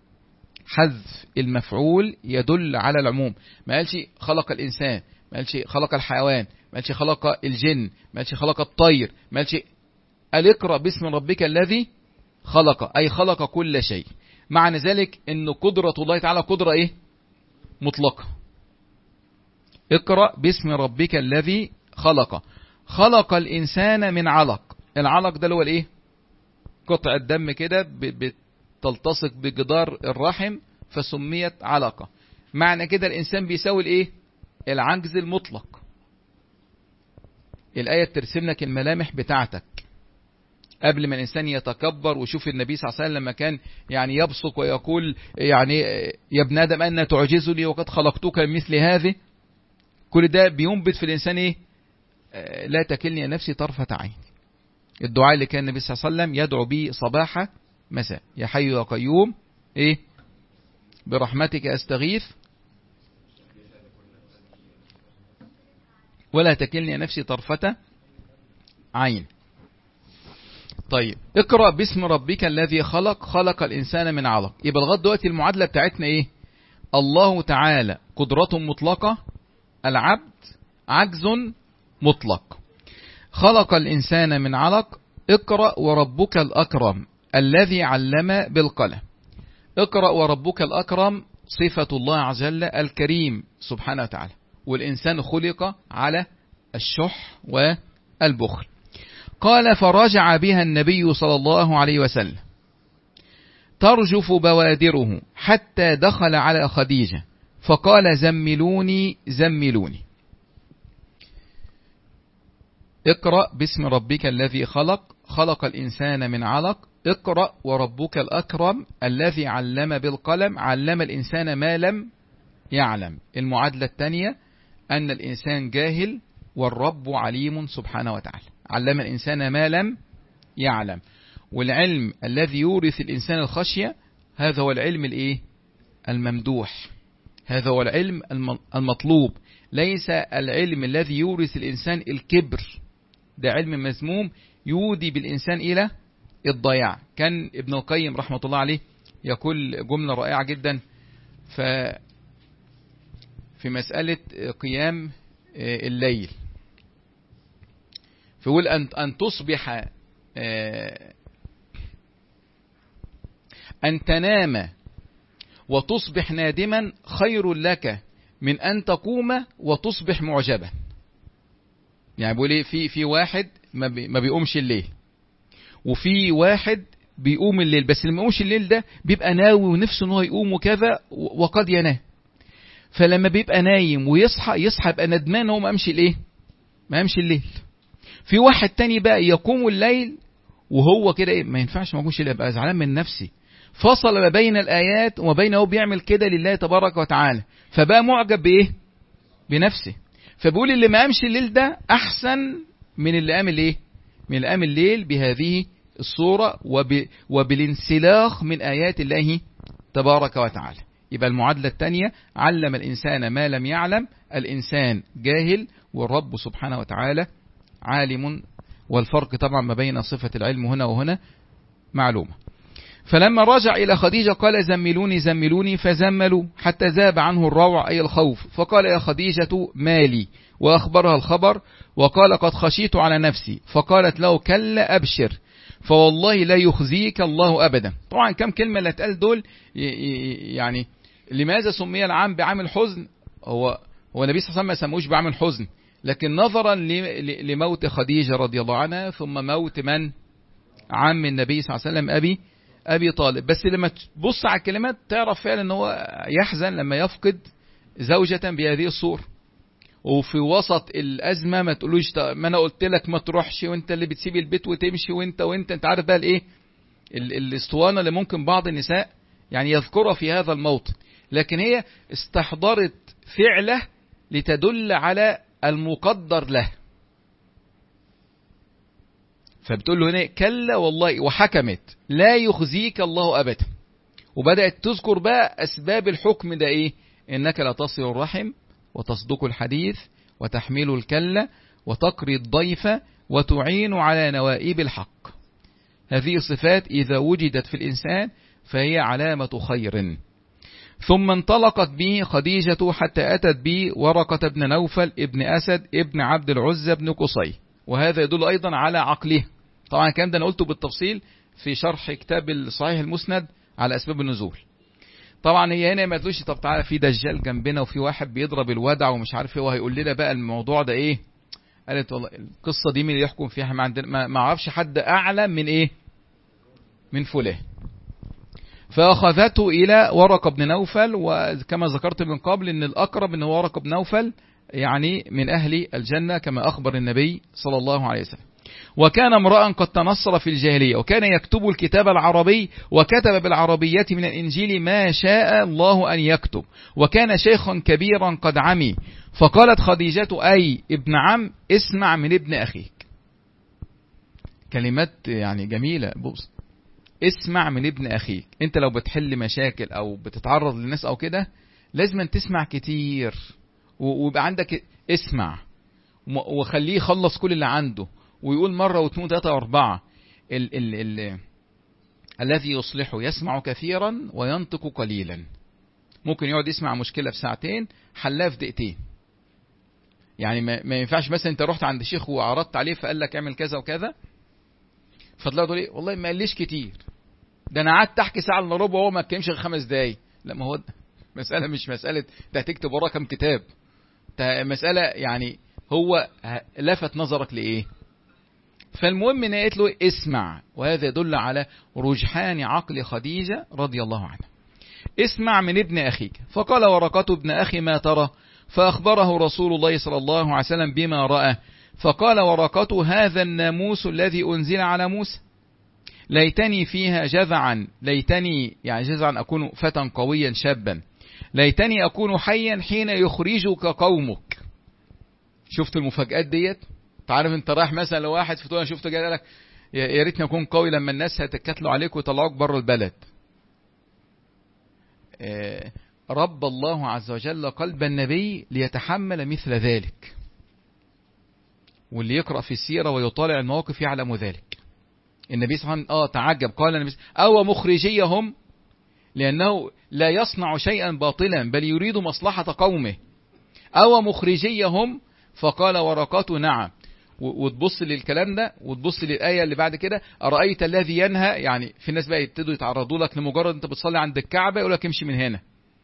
حذف المفعول يدل على العموم. ما قالش خلق الإنسان، ما قالش خلق الحيوان، ما قالش خلق الجن، ما قالش خلق الطير، ما قالش. قال اقرأ باسم ربك الذي خلق، أي خلق كل شيء. معنى ذلك أن قدرة الله تعالى قدرة إيه؟ مطلقة. اقرأ باسم ربك الذي خلق. خلق الإنسان من علق. العلق ده اللي هو الايه؟ قطع الدم كده بتلتصق بجدار الرحم فسميت علقة. معنى كده الإنسان بيساوي الايه؟ العجز المطلق. الآية ترسم لك الملامح بتاعتك قبل ما الإنسان يتكبر. وشوف النبي صلى الله عليه وسلم لما كان يعني يبصق ويقول يعني يا ابن آدم أن تعجزني وقد خلقتك من مثل هذه. كل ده بينبت في الإنسان إيه؟ لا تكلني نفسي طرفة عين. الدعاء اللي كان النبي صلى الله عليه وسلم يدعو به صباح مساء، يا حي يا قيوم إيه؟ برحمتك أستغيث ولا تكلني نفسي طرفة عين. طيب اقرأ باسم ربك الذي خلق، خلق الإنسان من علق. يبقى لغاية دلوقتي المعادلة بتاعتنا ايه؟ الله تعالى قدرة مطلقة، العبد عجز مطلق. خلق الإنسان من علق. اقرأ وربك الأكرم الذي علم بالقلم. اقرأ وربك الأكرم صفة الله عز وجل الكريم سبحانه وتعالى، والإنسان خلق على الشح والبخل. قال فرجع بها النبي صلى الله عليه وسلم ترجف بوادره حتى دخل على خديجة فقال زملوني زملوني. اقرأ باسم ربك الذي خلق، خلق الإنسان من علق. اقرأ وربك الأكرم الذي علم بالقلم، علم الإنسان ما لم يعلم. المعادلة الثانية أن الإنسان جاهل والرب عليم سبحانه وتعالى، علم الإنسان ما لم يعلم. والعلم الذي يورث الإنسان الخشية هذا هو العلم الإيه؟ الممدوح، هذا هو العلم المطلوب، ليس العلم الذي يورث الإنسان الكبر، ده علم مذموم يودي بالإنسان إلى الضياع. كان ابن القيم رحمة الله عليه يقول جملة رائعة جدا ف في مسألة قيام الليل، فيقول أن أن تصبح أن تنام وتصبح نادما خير لك من أن تقوم وتصبح معجبا. يعني بيقول ايه؟ في في واحد ما بيقومش الليل، وفي واحد بيقوم الليل، بس اللي ما يقومش الليل ده بيبقى ناوي ونفسه ان هو يقوم وكذا وقد ينام. فلما بيبقى نايم ويصحى يصحى يبقى ندمان هو ما قامش الايه؟ ما قامش الليل. في واحد تاني بقى يقوم الليل وهو كده ايه؟ ما ينفعش ما اقومش الليل، يبقى زعلان من نفسي. فصل ما بين الآيات وما بين هو بيعمل كده لله تبارك وتعالى، فبقى معجب بايه؟ بنفسه. فبيقول اللي ما قامش الليل ده احسن من اللي قام الايه؟ من اللي قام الليل بهذه الصورة وب... وبالانسلاخ من آيات الله تبارك وتعالى. يبقى المعادلة الثانية علم الإنسان ما لم يعلم، الإنسان جاهل والرب سبحانه وتعالى عالم، والفرق طبعا ما بين صفة العلم هنا وهنا معلومة. فلما رجع إلى خديجة قال زملوني زملوني فزملوا حتى ذاب عنه الروع أي الخوف، فقال يا خديجة مالي، وأخبرها الخبر وقال قد خشيت على نفسي، فقالت له كلا أبشر فوالله لا يخزيك الله أبدا. طبعا كم كلمة اللي اتقال دول يعني لماذا سمي العام بعام الحزن؟ هو هو النبي صلى الله عليه وسلم ما سموش بعام الحزن، لكن نظرا لموت خديجة رضي الله عنها ثم موت من؟ عم النبي صلى الله عليه وسلم أبي أبي طالب. بس لما تبص على الكلمات تعرف فعلا ان هو يحزن لما يفقد زوجة بهذه الصورة، وفي وسط الأزمة ما تقولوش ما أنا قلت لك ما تروحش وانت اللي بتسيب البيت وتمشي وانت وانت انت عارف بقى الايه الاسطوانة اللي ممكن بعض النساء يعني يذكرها في هذا الموطن، لكن هي استحضرت فعله لتدل على المقدر له. فبتقول له هنا كلا والله، وحكمت لا يخزيك الله أبدا، وبدأت تذكر بقى أسباب الحكم ده إيه؟ إنك لا تصل الرحم وتصدق الحديث وتحمل الكلة وتقري الضيف وتعين على نوائب الحق. هذه الصفات إذا وجدت في الإنسان فهي علامة خير. ثم انطلقت به خديجة حتى أتت به ورقة بن نوفل ابن أسد ابن عبد العزى بن قصي، وهذا يدل أيضا على عقله. طبعا الكلام ده أنا قلته بالتفصيل في شرح كتاب الصحيح المسند على أسباب النزول. طبعا هي هنا ما تقولش طب تعالى في دجال جنبنا وفي واحد بيضرب الودع ومش عارف ايه وهيقول لنا بقى الموضوع ده ايه قالت والله القصة دي مين اللي يحكم فيها؟ ما عندنا ما اعرفش حد اعلم من ايه من فلان. فاخذته الى ورقة بن نوفل، وكما ذكرت من قبل ان الاقرب ان ورقة بن نوفل يعني من اهل الجنة كما اخبر النبي صلى الله عليه وسلم. وكان امرأ قد تنصر في الجاهلية، وكان يكتب الكتاب العربي، وكتب بالعربية من الإنجيل ما شاء الله أن يكتب، وكان شيخا كبيرا قد عمي. فقالت خديجة أي ابن عم اسمع من ابن أخيك. كلمات يعني جميلة. بص، اسمع من ابن أخيك. انت لو بتحل مشاكل او بتتعرض للناس او كده لازم تسمع كتير، ويبقى عندك اسمع، وخليه يخلص كل اللي عنده ويقول مرة واثنين وثلاثة واربعة. ال ال ال الذي يصلحه يسمع كثيرا وينطق قليلا. ممكن يقعد يسمع مشكلة في ساعتين حلها في دقيقتين. يعني ما, ما ينفعش مثلا انت رحت عند شيخ وعرضت عليه فقال لك اعمل كذا وكذا، فتلاقوا تقول ايه والله ما قاليش كتير، ده انا قعدت احكي ساعة الا ربع وهو ما اتكلمش غير خمس دقايق. لا، ما هو مسألة مش مسألة ده هتكتب وراه كم كتاب، ده مسألة يعني هو لفت نظرك لإيه. فالمهم ان قالت له اسمع، وهذا يدل على رجحان عقل خديجة رضي الله عنها. اسمع من ابن أخيك. فقال ورقة ابن أخي ما ترى؟ فأخبره رسول الله صلى الله عليه وسلم بما رأى. فقال ورقة هذا الناموس الذي أنزل على موسى، ليتني فيها جذعا، ليتني يعني جذعا أكون فتى قويا شابا، ليتني أكون حيا حين يخرجك قومك. شفت المفاجآت ديت؟ تعرف انت رايح مثلا لو واحد في طول شفته جاي لك يا ريتني اكون قوي لما الناس هتكتلوا عليك ويطلعوك بره البلد. رب الله عز وجل قلب النبي ليتحمل مثل ذلك، واللي يقرأ في السيرة ويطالع المواقف يعلم ذلك. النبي صلى الله عليه وسلم اه تعجب، قال النبي او مخرجيهم، لأنه لا يصنع شيئا باطلا بل يريد مصلحة قومه. او مخرجيهم. فقال ورقة نعم. وتبص للكلام ده وتبص للآية اللي بعد كده، أرأيت الذي ينهى. يعني في ناس بقى يبتدوا يتعرضوا لك لمجرد انت بتصلي عند الكعبة يقول لك امشي من هنا،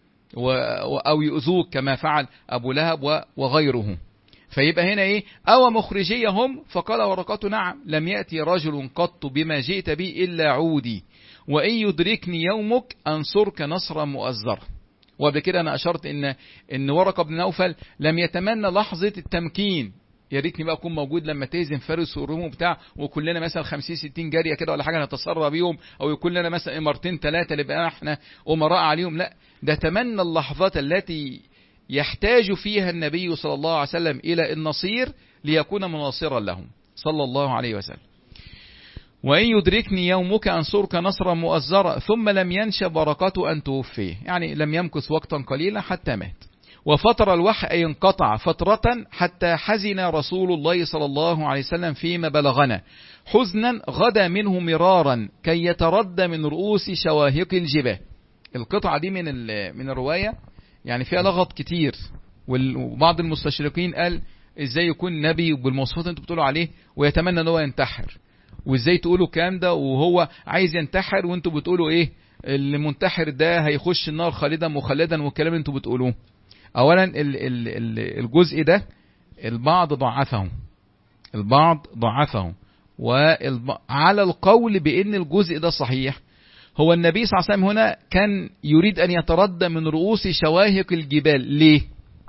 أو يؤذوك كما فعل أبو لهب وغيره. فيبقى هنا ايه او مخرجيهم. فقال ورقة نعم، لم يأتي رجل قط بما جئت به إلا عودي، وإن يدركني يومك أنصرك نصرا مؤزرا. وقبل كده أنا أشرت إن إن ورقة بن نوفل لم يتمنى لحظة التمكين، يا ريتني بقى أكون موجود لما تهزم فارس والروم بتاع وكلنا مثلا خمسين ستين جارية كده ولا حاجة نتسرى بيهم، أو يكون لنا مثلا إمارتين ثلاثة اللي بقى احنا أمراء عليهم. لا، ده تمنى اللحظات التي يحتاج فيها النبي صلى الله عليه وسلم إلى النصير ليكون مناصرا لهم صلى الله عليه وسلم. وإن يدركني يومك أنصرك نصرا مؤزرا. ثم لم ينشب ورقة أن توفيه، يعني لم يمكث وقتا قليلا حتى مات. وفتر الوحي أي انقطع فترة حتى حزن رسول الله صلى الله عليه وسلم فيما بلغنا حزنا غدا منه مرارا كي يتردى من رؤوس شواهق الجباه. القطعة دي من من الرواية يعني فيها لغط كتير، وبعض المستشرقين قال ازاي يكون نبي بالمواصفات انتوا بتقولوا عليه ويتمنى ان هو ينتحر، وازاي تقولوا الكلام ده وهو عايز ينتحر وانتوا بتقولوا ايه المنتحر ده هيخش النار خالدا مخلدا والكلام اللي انتوا بتقولوه. اولا الجزء ده البعض ضعفه البعض ضعفه وعلى القول بان الجزء ده صحيح، هو النبي صلى الله عليه وسلم هنا كان يريد ان يتردى من رؤوس شواهق الجبال. ليه؟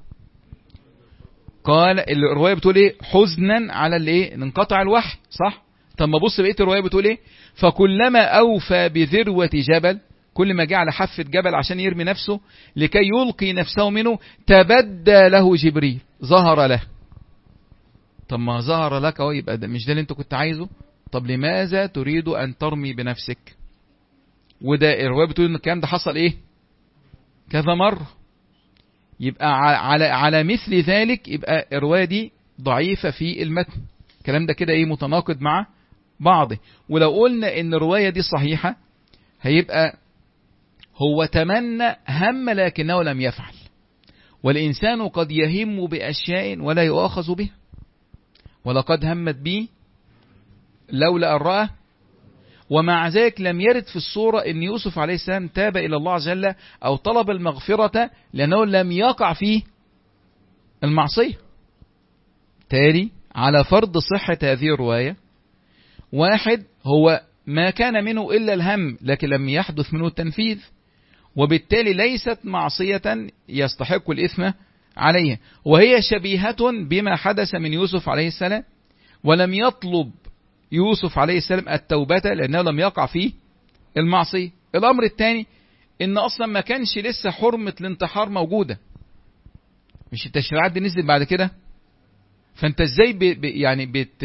قال الرواية بتقول ايه حزنا على الايه انقطع الوحي، صح؟ طب ما بص بقيه الرواية بتقول ايه فكلما اوفى بذروة جبل، كل ما جه على حافة جبل عشان يرمي نفسه لكي يلقي نفسه منه تبدى له جبريل ظهر له. طب ما ظهر لك اهو، يبقى ده مش ده اللي انت كنت عايزه؟ طب لماذا تريد ان ترمي بنفسك؟ وده الرواية بتقول ان الكلام ده حصل ايه كذا مرة. يبقى على على مثل ذلك يبقى الرواية دي ضعيفة في المتن. الكلام ده كده ايه متناقض مع بعضه. ولو قلنا ان الرواية دي صحيحة هيبقى هو تمنى هم لكنه لم يفعل، والإنسان قد يهم بأشياء ولا يؤاخذ بها، ولقد همت به لولا أن رأى. ومع ذلك لم يرد في الصورة ان يوسف عليه السلام تاب إلى الله عز وجل أو طلب المغفرة لأنه لم يقع فيه المعصية. تالي على فرض صحة هذه الرواية. واحد هو ما كان منه إلا الهم لكن لم يحدث منه التنفيذ، وبالتالي ليست معصية يستحق الإثم عليها، وهي شبيهة بما حدث من يوسف عليه السلام، ولم يطلب يوسف عليه السلام التوبة لأنه لم يقع فيه المعصية. الأمر الثاني إن أصلا ما كانش لسه حرمة الانتحار موجودة، مش التشريعات دي نزلت بعد كده، فأنت إزاي ب... ب... يعني بت...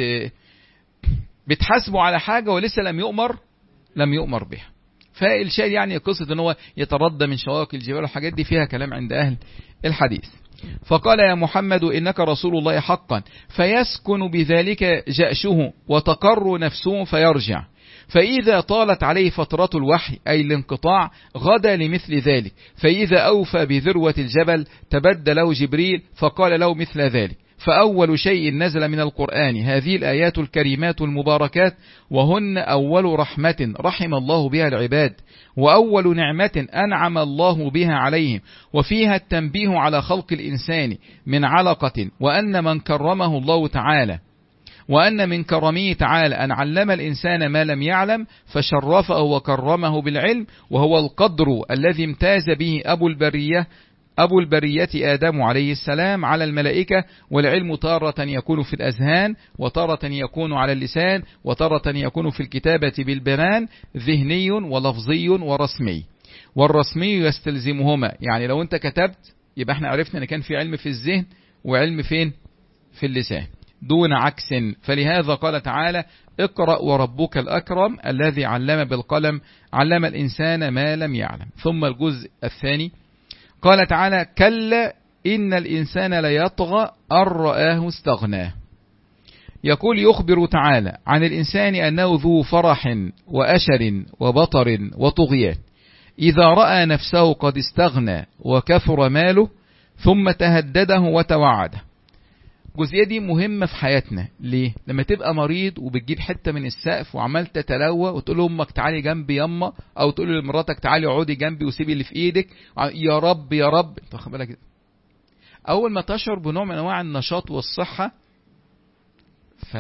بتحاسبه على حاجة ولسه لم يؤمر لم يؤمر بها. فالشاهد يعني قصة ان هو يتردى من شواك الجبال والحاجات دي فيها كلام عند أهل الحديث. فقال يا محمد إنك رسول الله حقا، فيسكن بذلك جأشه وتقر نفسه فيرجع، فإذا طالت عليه فترة الوحي أي الانقطاع غدا لمثل ذلك، فإذا أوفى بذروة الجبل تبدى له جبريل فقال له مثل ذلك. فأول شيء نزل من القرآن هذه الآيات الكريمات المباركات، وهن أول رحمة رحم الله بها العباد، وأول نعمة أنعم الله بها عليهم، وفيها التنبيه على خلق الإنسان من علقة، وأن من كرمه الله تعالى وأن من كرمه تعالى أن علم الإنسان ما لم يعلم فشرفه وكرمه بالعلم، وهو القدر الذي امتاز به أبو البرية أبو البرية آدم عليه السلام على الملائكة. والعلم تارة يكون في الأذهان، وتارة يكون على اللسان، وتارة يكون في الكتابة بالبنان، ذهني ولفظي ورسمي. والرسمي يستلزمهما، يعني لو أنت كتبت يبقى احنا عرفنا أن كان في علم في الذهن وعلم فين في اللسان دون عكس. فلهذا قال تعالى اقرأ وربك الأكرم الذي علم بالقلم علم الإنسان ما لم يعلم. ثم الجزء الثاني قال تعالى كلا إن الإنسان ليطغى أن رآه استغنى. يقول يخبر تعالى عن الإنسان أنه ذو فرح وأشر وبطر وطغيان إذا رأى نفسه قد استغنى وكثر ماله ثم تهدده وتوعده. الجزئية دي مهمة في حياتنا. ليه؟ لما تبقى مريض وبتجيب حتة من السقف وعمال تتلوى وتقول لأمك تعالي جنبي يما، أو تقول لمراتك تعالي اقعدي جنبي وسيبي اللي في إيدك، يا رب يا رب، تاخد بالك. أول ما تشعر بنوع من أنواع النشاط والصحة ف...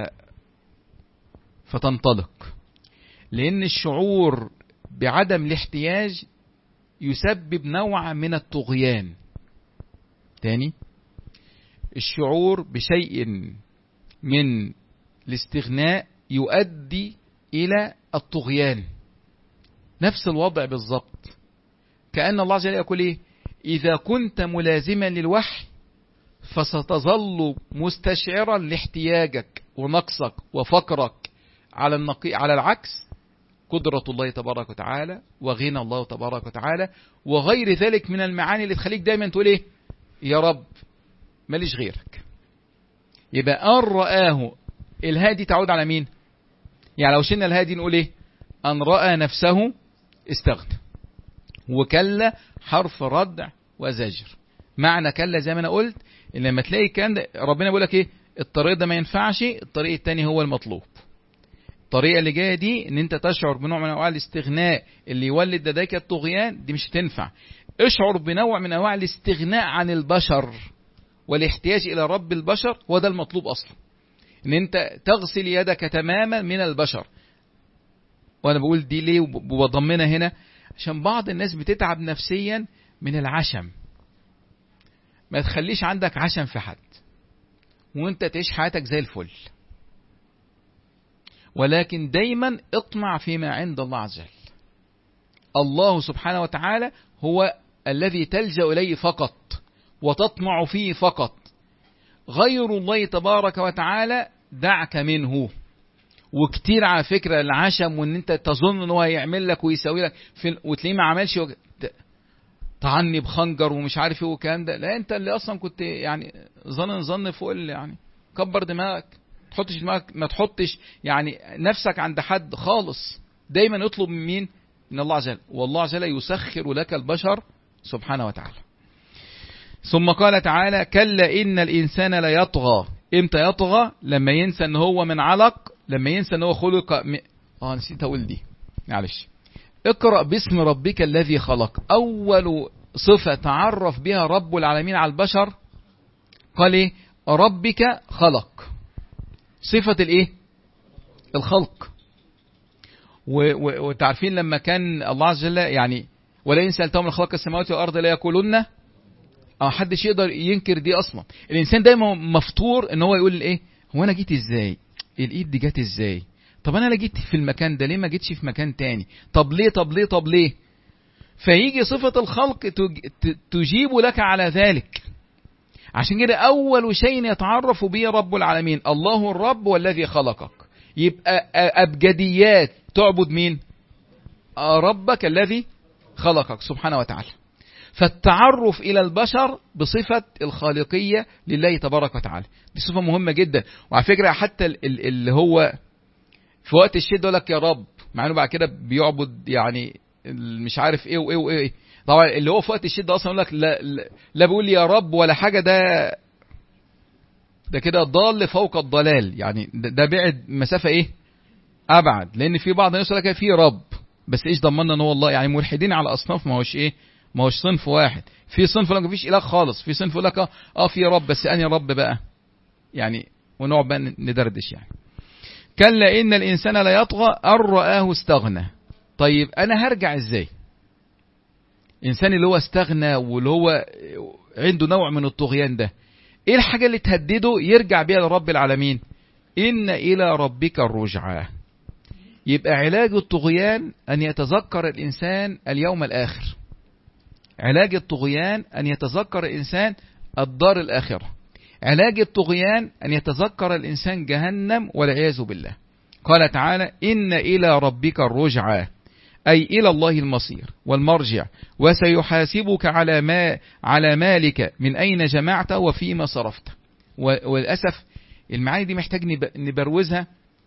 فتنطلق، لأن الشعور بعدم الاحتياج يسبب نوع من الطغيان. تاني، الشعور بشيء من الاستغناء يؤدي إلى الطغيان. نفس الوضع بالضبط، كأن الله عز وجل يقول إيه؟ إذا كنت ملازما للوحي فستظل مستشعرا لاحتياجك ونقصك وفقرك، على النقي على العكس قدرة الله تبارك وتعالى وغنى الله تبارك وتعالى وغير ذلك من المعاني اللي تخليك دايما تقول إيه؟ يا رب ماليش غيرك. يبقى أن رآه، الهادي تعود على مين؟ يعني لو شلنا الهادي نقول إيه؟ أن رأى نفسه استغنى. وكلا حرف ردع وزجر. معنى كلا زي ما أنا قلت إن لما تلاقي كان ربنا بيقول لك إيه؟ الطريق ده ما ينفعش، الطريق التاني هو المطلوب. الطريقة اللي جاية دي إن أنت تشعر بنوع من أنواع الاستغناء اللي يولد لديك الطغيان، دي مش هتنفع. اشعر بنوع من أنواع الاستغناء عن البشر والاحتياج إلى رب البشر، وده المطلوب أصلا، إن أنت تغسل يدك تماما من البشر. وأنا بقول دي ليه وبضمنها هنا؟ عشان بعض الناس بتتعب نفسيا من العشم. ما تخليش عندك عشم في حد وانت تعيش حياتك زي الفل، ولكن دايما اطمع فيما عند الله عز وجل. الله سبحانه وتعالى هو الذي تلجأ إليه فقط وتطمع فيه فقط. غير الله تبارك وتعالى دعك منه. وكتير على فكرة العشم وان انت تظن ان هو هيعمل لك ويسوي لك في وتلاقيه ما عملش وج... تعني بخنجر ومش عارف ايه والكلام ده. لا، انت اللي اصلا كنت يعني ظن ظن فوق اللي يعني كبر دماغك، تحطش دماغك، ما تحطش يعني نفسك عند حد خالص. دايما يطلب من مين؟ من الله عز وجل. والله عز وجل يسخر لك البشر سبحانه وتعالى. ثم قال تعالى كلا إن الإنسان لا يطغى. امتى يطغى؟ لما ينسى ان هو من علق، لما ينسى ان هو خلق م... اه نسيت اقول دي معلش. اقرأ باسم ربك الذي خلق. اول صفة تعرف بها رب العالمين على البشر قال ايه؟ ربك خلق. صفة الايه؟ الخلق. وتعرفين لما كان الله عز وجل يعني ولئن سألتهم من خلق السماوات والأرض لا يقولون، اه حدش يقدر ينكر دي اصلا. الانسان دايما مفطور ان هو يقول ايه، هو انا جيت ازاي، الايد دي جت ازاي، طب انا لا جيت في المكان ده ليه ما جيتش في مكان تاني، طب ليه طب ليه طب ليه. فيجي صفة الخلق تجيب لك على ذلك. عشان كده اول شيء يتعرف به رب العالمين الله الرب والذي خلقك. يبقى ابجديات تعبد مين؟ ربك الذي خلقك سبحانه وتعالى. فالتعرف إلى البشر بصفة الخالقية لله تبارك وتعالى دي صفة مهمة جدا. وعلى فكرة حتى اللي هو في وقت الشدة يقول لك يا رب، مع انه بعد كده بيعبد يعني مش عارف ايه وايه وايه. طبعا اللي هو في وقت الشدة اصلا يقول لك لا, لا, لا بيقول يا رب ولا حاجة، ده ده كده ضال فوق الضلال، يعني ده, ده بعد مسافة ايه ابعد. لان في بعض الناس يقول لك في رب بس ايش ضمننا ان هو الله، يعني ملحدين على اصناف ما هوش ايه، ما هوش صنف واحد. في صنف يقول لك مفيش اله خالص، في صنف يقول لك اه في رب بس انهي رب بقى يعني، ونقعد بقى ندردش يعني. كلا ان الانسان لا يطغى ان رآه استغنى. طيب انا هرجع ازاي؟ الانسان اللي هو استغنى واللي هو عنده نوع من الطغيان ده، ايه الحاجة اللي تهدده يرجع بيها لرب العالمين؟ ان الى ربك الرجعى. يبقى علاج الطغيان ان يتذكر الانسان اليوم الاخر. علاج الطغيان أن يتذكر الإنسان الدار الآخرة. علاج الطغيان أن يتذكر الإنسان جهنم والعياذ بالله. قال تعالى إن إلى ربك الرجعى، أي إلى الله المصير والمرجع، وسيحاسبك على ما على مالك من أين جمعت وفيما صرفت. وللأسف المعاني دي محتاج نبروزها.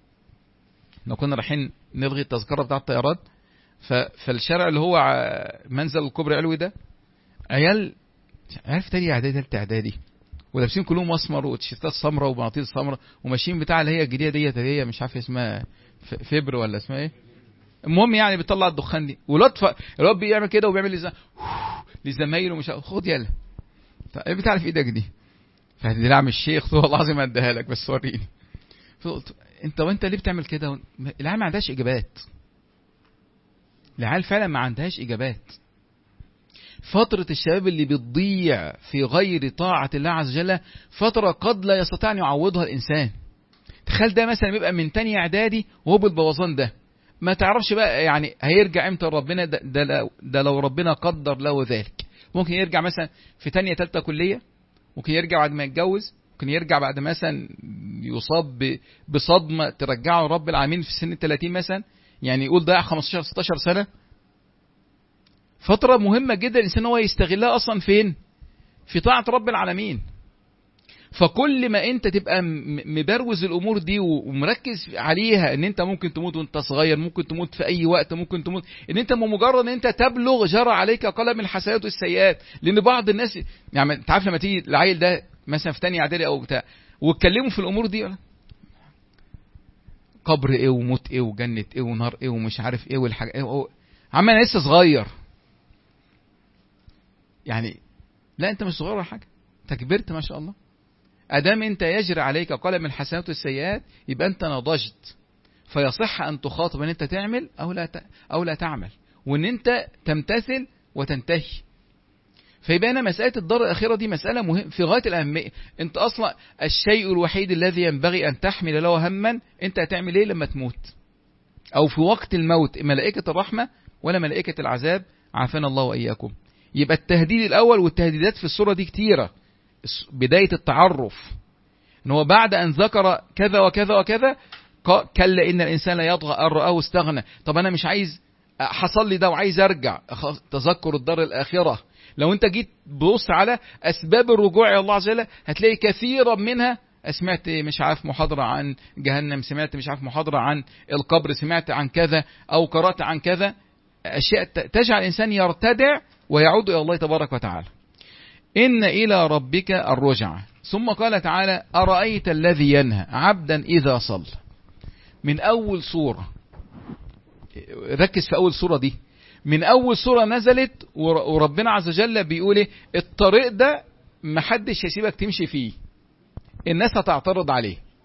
لو كنا رايحين نلغي التذكرة بتاع الطيارات، فالشارع اللي هو منزل الكوبري علوي ده، عيال عارف تاني اعدادي تالتة اعدادي ولابسين كلهم اسمر وتيشيرتات سمراء وبناطيل سمراء وماشيين بتاع اللي هي الجديده ديت اللي هي مش عارف اسمها فبر ولا اسمها ايه، المهم يعني بتطلع الدخان دي. والواد ف... الواد بيعمل كده وبيعمل لز... لزمايله مش خد يلا ايه بتاع في ايدك دي، فدي لعم الشيخ والله العظيم اديها لك بس وريني. فقلت انت وانت ليه بتعمل كده؟ العيال ما عندهاش اجابات. العيال فعلا ما عندهاش اجابات. فترة الشباب اللي بتضيع في غير طاعة الله عز وجل فترة قد لا يستطيع أن يعوضها الإنسان. تخيل ده مثلا بيبقى من تاني إعدادي وهو بالبوظان ده، ما تعرفش بقى يعني هيرجع امتى ربنا ده, ده, ده لو ربنا قدر له ذلك. ممكن يرجع مثلا في تانية تالتة كلية، ممكن يرجع بعد ما يتجوز، ممكن يرجع بعد مثلا يصاب بصدمة ترجعه رب العالمين في سن الثلاثين مثلا، يعني يقول ضيع خمستاشر ستاشر سنة. فترة مهمة جدا الإنسان هو يستغلها أصلا فين؟ في طاعة رب العالمين. فكل ما أنت تبقى مبروز الأمور دي ومركز عليها، أن أنت ممكن تموت وأنت صغير، ممكن تموت في أي وقت، ممكن تموت، أن أنت بمجرد أن أنت تبلغ جرى عليك قلم الحسنات والسيئات. لأن بعض الناس يعني أنت عارف لما تيجي العيل ده مثلا في تاني إعدادي أو بتاع واتكلموا في الأمور دي، قبر إيه وموت إيه وجنة إيه ونار إيه ومش عارف إيه والحاجة إيه، عم أنا لسه صغير يعني. لا انت مش صغير ولا حاجه، انت كبرت ما شاء الله. ادام انت يجري عليك قلم الحسنات والسيئات يبقى انت نضجت، فيصح ان تخاطب ان انت تعمل او لا او لا تعمل، وان انت تمتثل وتنتهي. فيبقى مساله الدار الاخره دي مساله مهم في غايه الاهميه. انت اصلا الشيء الوحيد الذي ينبغي ان تحمل له هما، انت هتعمل ايه لما تموت او في وقت الموت؟ ملائكه الرحمه ولا ملائكه العذاب؟ عافانا الله واياكم. يبقى التهديد الأول، والتهديدات في السورة دي كتيرة. بداية التعرف إن هو بعد أن ذكر كذا وكذا وكذا كلا إن الإنسان لا يطغى أن رآه استغنى. طب أنا مش عايز حصل لي ده وعايز أرجع، تذكر الدار الآخرة. لو أنت جيت بص على أسباب الرجوع إلى الله عز وجل هتلاقي كثيرا منها، سمعت مش عارف محاضرة عن جهنم، سمعت مش عارف محاضرة عن القبر، سمعت عن كذا أو قرأت عن كذا، أشياء تجعل الإنسان يرتدع ويعود إلى الله تبارك وتعالى. إن إلى ربك الرجع. ثم قال تعالى أرأيت الذي ينهى عبدا إذا صلى. من أول سورة، ركز في أول سورة دي، من أول سورة نزلت وربنا عز وجل بيقول الطريق ده محدش يسيبك تمشي فيه، الناس هتعترض عليه.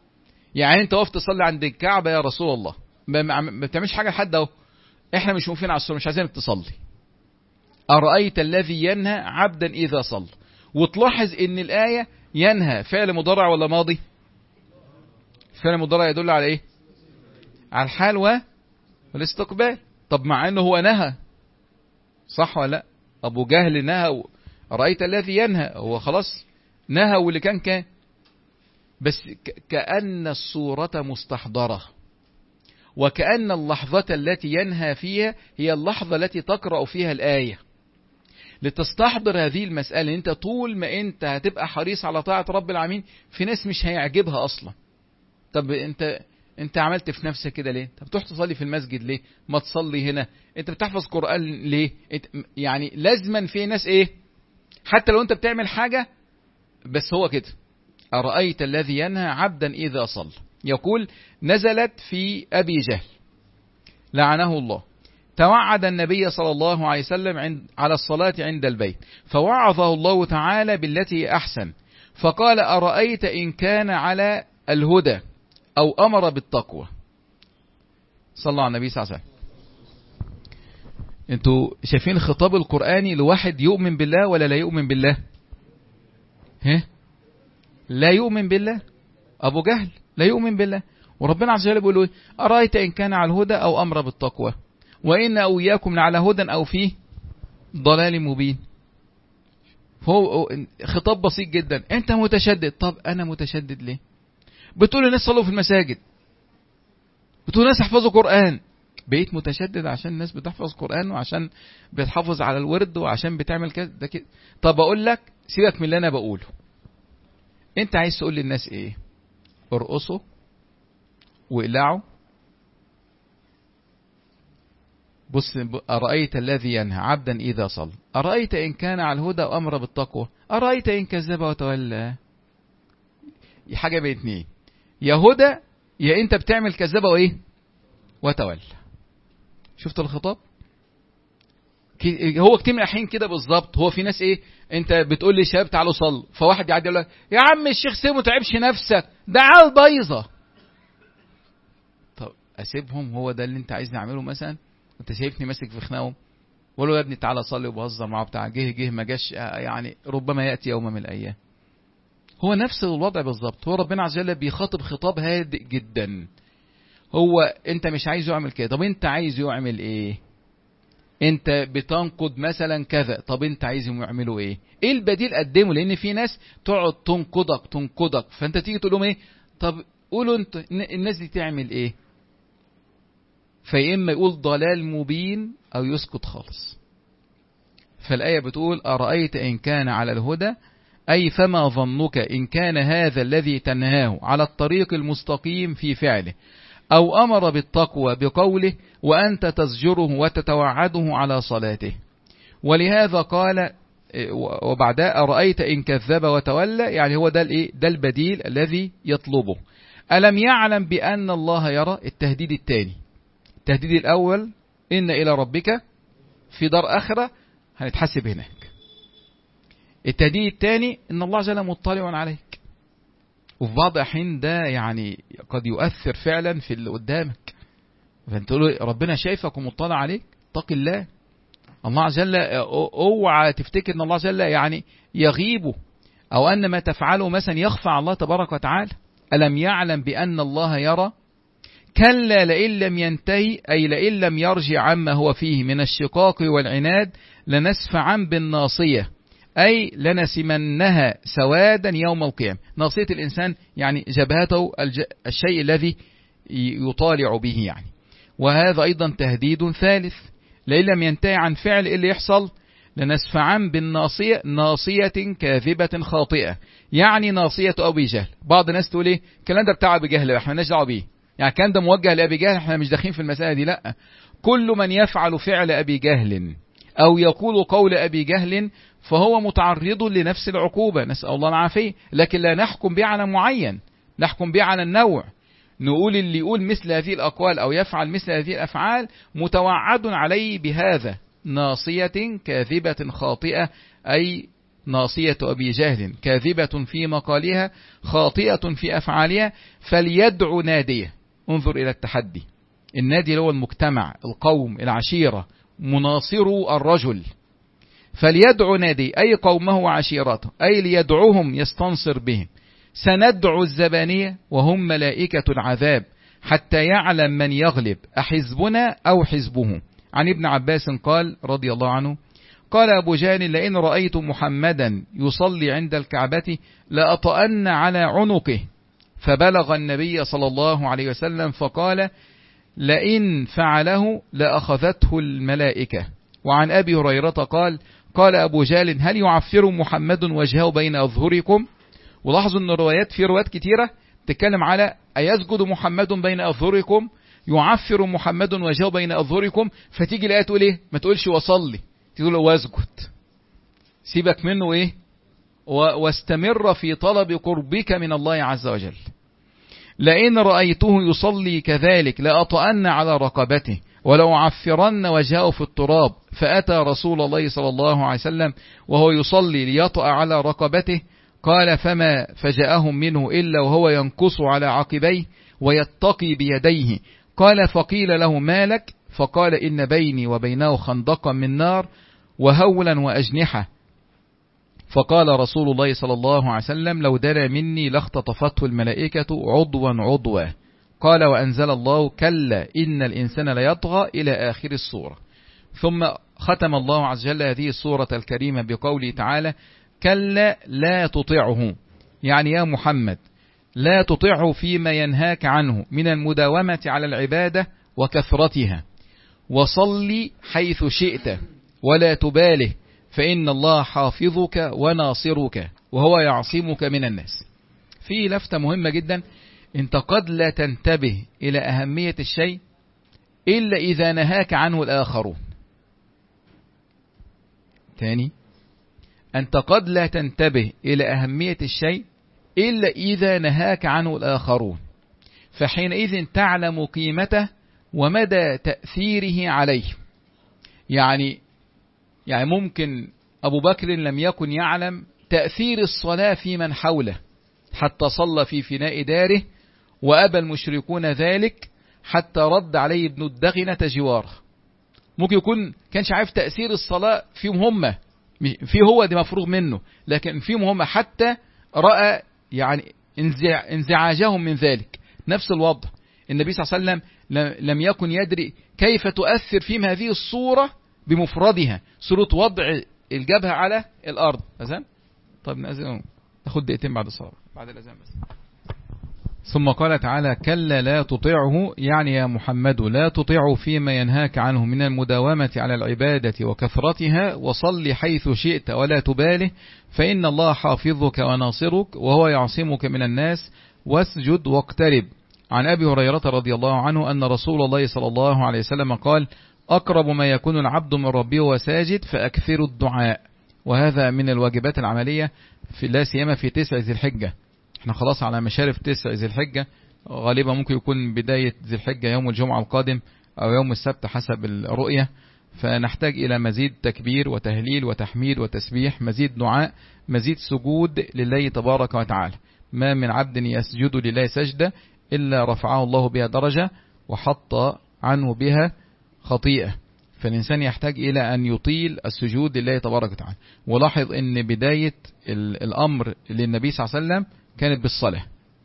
يعني انت وقفت تصلي عند الكعبة يا رسول الله، ما, ما بتعملش حاجة لحد اهو، احنا مش موقفين على الصلاة، مش عايزينك تصلي. أرأيت الذي ينهى عبدا إذا صلى. وتلاحظ ان الآية ينهى فعل مضارع ولا ماضي؟ فعل مضارع يدل على ايه؟ على الحال والاستقبال. طب مع انه هو نهى، صح ولا لا؟ ابو جهل نهى، رأيت الذي ينهى، هو خلاص نهى واللي كان كان، بس كأن الصورة مستحضرة، وكأن اللحظة التي ينهى فيها هي اللحظة التي تقرأ فيها الآية، لتستحضر هذه المسألة. انت طول ما انت هتبقى حريص على طاعة رب العالمين، في ناس مش هيعجبها اصلا. طب انت انت عملت في نفسك كده ليه؟ انت بتروح تصلي في المسجد ليه؟ ما تصلي هنا. انت بتحفظ قرآن ليه؟ انت يعني لازما في ناس ايه، حتى لو انت بتعمل حاجة بس هو كده. أرأيت الذي ينهى عبدا إذا صلى. يقول نزلت في أبي جهل لعنه الله، توعد النبي صلى الله عليه وسلم عند على الصلاة عند البيت، فوعظه الله تعالى بالتي أحسن، فقال أرأيت إن كان على الهدى أو أمر بالتقوى. صلى الله على النبي صلى الله عليه وسلم. انتوا شايفين الخطاب القرآني لواحد يؤمن بالله ولا لا يؤمن بالله؟ ها؟ لا يؤمن بالله. أبو جهل لا يؤمن بالله، وربنا عز وجل بيقول له أرأيت إن كان على الهدى أو أمر بالتقوى وإن أوياكم لعلى هدى أو فيه ضلال مبين. هو خطاب بسيط جدا. أنت متشدد، طب أنا متشدد ليه؟ بتقول الناس صلوا في المساجد، بتقول الناس احفظوا قرآن، بقيت متشدد عشان الناس بتحفظ قرآن وعشان بتحافظ على الورد وعشان بتعمل كذا ده كده. طب أقول لك سيبك من اللي أنا بقوله، أنت عايز تقول للناس إيه؟ ارقصوا واقلعوا. بص، أرأيت الذي ينهى عبدا إذا صلى، أرأيت إن كان على الهدى وأمر بالتقوى، أرأيت إن كذب وتولى. حاجة بين اتنين، يا هدى يا أنت بتعمل كذب وإيه وتولى. شفت الخطاب؟ هو كتير من الأحيان كده بالظبط. هو في ناس إيه، أنت بتقول لي شباب تعالوا صلوا، فواحد يعدي يقول لك يا عم الشيخ سيبه ما تعبش نفسك، ده عيال بايظة. طب أسيبهم؟ هو ده اللي أنت عايزني أعمله مثلا؟ أنت شايفني ماسك في خناقهم؟ وقالوا يا ابني تعالى صلي وبهزر معه بتاع، جه جه ما جاش، يعني ربما يأتي يوم من الأيام. هو نفس الوضع بالظبط. هو ربنا عز وجل بيخاطب خطاب هادئ جدا. هو أنت مش عايزه يعمل كده، طب أنت عايزه يعمل إيه؟ أنت بتنقد مثلا كذا، طب أنت عايزهم يعملوا إيه؟ إيه البديل قدمه؟ لأن في ناس تقعد تنقدك تنقدك، فأنت تيجي تقول لهم إيه؟ طب قولوا أنت الناس دي تعمل إيه؟ فإما يقول ضلال مبين أو يسكت خالص. فالآية بتقول أرأيت إن كان على الهدى، أي فما ظنك إن كان هذا الذي تنهاه على الطريق المستقيم في فعله، أو أمر بالتقوى بقوله وأنت تزجره وتتوعده على صلاته. ولهذا قال وبعدها أرأيت إن كذب وتولى، يعني هو ده الإيه؟ ده البديل الذي يطلبه. ألم يعلم بأن الله يرى؟ التهديد الثاني. التهديد الأول إن إلى ربك في دار آخرة، هنتحسب هناك. التهديد الثاني إن الله جل مطلع عليك. وفي بعض الحين ده يعني قد يؤثر فعلا في اللي قدامك، فانت تقول ربنا شايفك ومطلع عليك، اتق الله. الله عز وجل اوعى تفتكر ان الله عز وجل يعني يغيبه، او ان ما تفعله مثلا يخفى على الله تبارك وتعالى. ألم يعلم بأن الله يرى؟ كلا لئن لم ينتهي، أي لئن لم يرجع عما هو فيه من الشقاق والعناد لنسفعا بالناصية، أي لنسمنها سوادا يوم القيامة. ناصية الإنسان يعني جبهته، الشيء الذي يطالع به يعني. وهذا أيضا تهديد ثالث، لئن لم ينتهي عن فعل اللي يحصل لنسفعا بالناصية، ناصية كاذبة خاطئة، يعني ناصية أبي جهل. بعض الناس تقول إيه الكلام ده بتاع أبي جهل، احنا مالناش دعوه بيه، يعني كان ده موجه لأبي جهل، احنا مش داخلين في المسألة دي. لا، كل من يفعل فعل أبي جهل أو يقول قول أبي جهل فهو متعرض لنفس العقوبة، نسأل الله العافية. لكن لا نحكم به على معين، نحكم به على النوع. نقول اللي يقول مثل هذه الأقوال أو يفعل مثل هذه الأفعال متوعد عليه بهذا، ناصية كاذبة خاطئة، أي ناصية أبي جهل كاذبة في مقالها خاطئة في أفعالها فليدعو ناديه. انظر إلى التحدي، النادي هو المجتمع، القوم، العشيرة، مناصر الرجل. فليدعو نادي أي قومه وعشيرته، أي ليدعوهم يستنصر بهم. سندعو الزبانية وهم ملائكة العذاب حتى يعلم من يغلب أحزبنا أو حزبه. عن ابن عباس قال رضي الله عنه قال أبو جهل لئن رأيت محمدا يصلي عند الكعبة لأطأن على عنقه. فبلغ النبي صلى الله عليه وسلم فقال لئن فعله لأخذته الملائكة. وعن أبي هريرة قال قال أبو جهل هل يعفر محمد وجهه بين أظهركم؟ ولاحظوا أن الروايات في روايات كتيرة تتكلم على أيسجد محمد بين أظهركم، يعفر محمد وجهه بين أظهركم. فتيجي الآية تقول إيه؟ ما تقولش وصلي، تقول واسجد، سيبك منه إيه، واستمر في طلب قربك من الله عز وجل. لئن رأيته يصلي كذلك لأطأن على رقبته ولو عفرن وجهه في التراب. فأتى رسول الله صلى الله عليه وسلم وهو يصلي ليطأ على رقبته قال فما فجأهم منه إلا وهو ينقص على عقبيه ويتقي بيديه. قال فقيل له ما لك؟ فقال إن بيني وبينه خندقا من نار وهولا وأجنحة. فقال رسول الله صلى الله عليه وسلم لو دنا مني لاختطفته الملائكة عضوا عضوا. قال وأنزل الله كلا إن الإنسان ليطغى إلى آخر السورة. ثم ختم الله عز وجل هذه السورة الكريمة بقوله تعالى كلا لا تطعه، يعني يا محمد لا تطعه فيما ينهاك عنه من المداومة على العبادة وكثرتها، وصلي حيث شئت ولا تباله فإن الله حافظك وناصرك وهو يعصمك من الناس. في لفتة مهمة جدا، انت قد لا تنتبه إلى أهمية الشيء إلا إذا نهاك عنه الآخرون. تاني، أنت قد لا تنتبه إلى أهمية الشيء إلا إذا نهاك عنه الآخرون، فحينئذ تعلم قيمته ومدى تأثيره عليه. يعني يعني ممكن أبو بكر لم يكن يعلم تأثير الصلاة في من حوله حتى صلى في فناء داره وأبى المشركون ذلك حتى رد عليه ابن الدغنة جواره. ممكن يكون كانش عارف تأثير الصلاة فيهم هم، فيه هو دي مفروغ منه، لكن فيهم هم حتى رأى يعني انزعاجهم من ذلك. نفس الوضع النبي صلى الله عليه وسلم لم يكن يدري كيف تؤثر فيهم هذه الصورة بمفردها، صورة وضع الجبهة على الأرض. أذان؟ طيب نأذن ناخد دقيقتين بعد الصلاة بعد الأذان بس. ثم قال تعالى كلا لا تطيعه، يعني يا محمد لا تطيعه فيما ينهاك عنه من المداومة على العبادة وكثرتها، وصل حيث شئت ولا تباله فإن الله حافظك وناصرك وهو يعصمك من الناس، واسجد واقترب. عن أبي هريرة رضي الله عنه أن رسول الله صلى الله عليه وسلم قال أقرب ما يكون العبد من ربه وساجد فأكثر الدعاء. وهذا من الواجبات العملية في لا سيما في تسع ذي الحجة. احنا خلاص على مشارف تسع ذي الحجة، غالبا ممكن يكون بداية ذي الحجة يوم الجمعة القادم أو يوم السبت حسب الرؤية، فنحتاج إلى مزيد تكبير وتهليل وتحميد وتسبيح، مزيد دعاء، مزيد سجود لله تبارك وتعالى. ما من عبد يسجد لله سجدة إلا رفعه الله بها درجة وحط عنه بها خطيئة. فالإنسان يحتاج إلى أن يطيل السجود لله تبارك وتعالى. ولاحظ أن بداية الأمر للنبي صلى الله عليه وسلم كانت بالصلاة،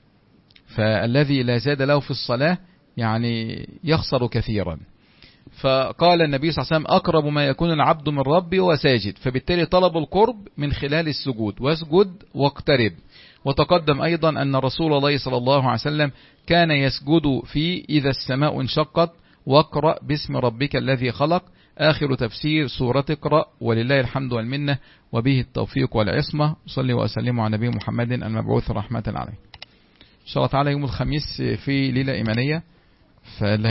فالذي لا زاد له في الصلاة يعني يخسر كثيرا. فقال النبي صلى الله عليه وسلم أقرب ما يكون العبد من ربه وساجد، فبالتالي طلب القرب من خلال السجود، واسجد واقترب. وتقدم أيضا أن رسول الله صلى الله عليه وسلم كان يسجد في إذا السماء انشقت واقرأ باسم ربك الذي خلق، آخر تفسير سورة اقرأ، ولله الحمد والمنة وبه التوفيق والعصمة. صلي وأسلم على نبي محمد المبعوث رحمة عليه. إن شاء الله تعالى يوم الخميس في ليلة إيمانية،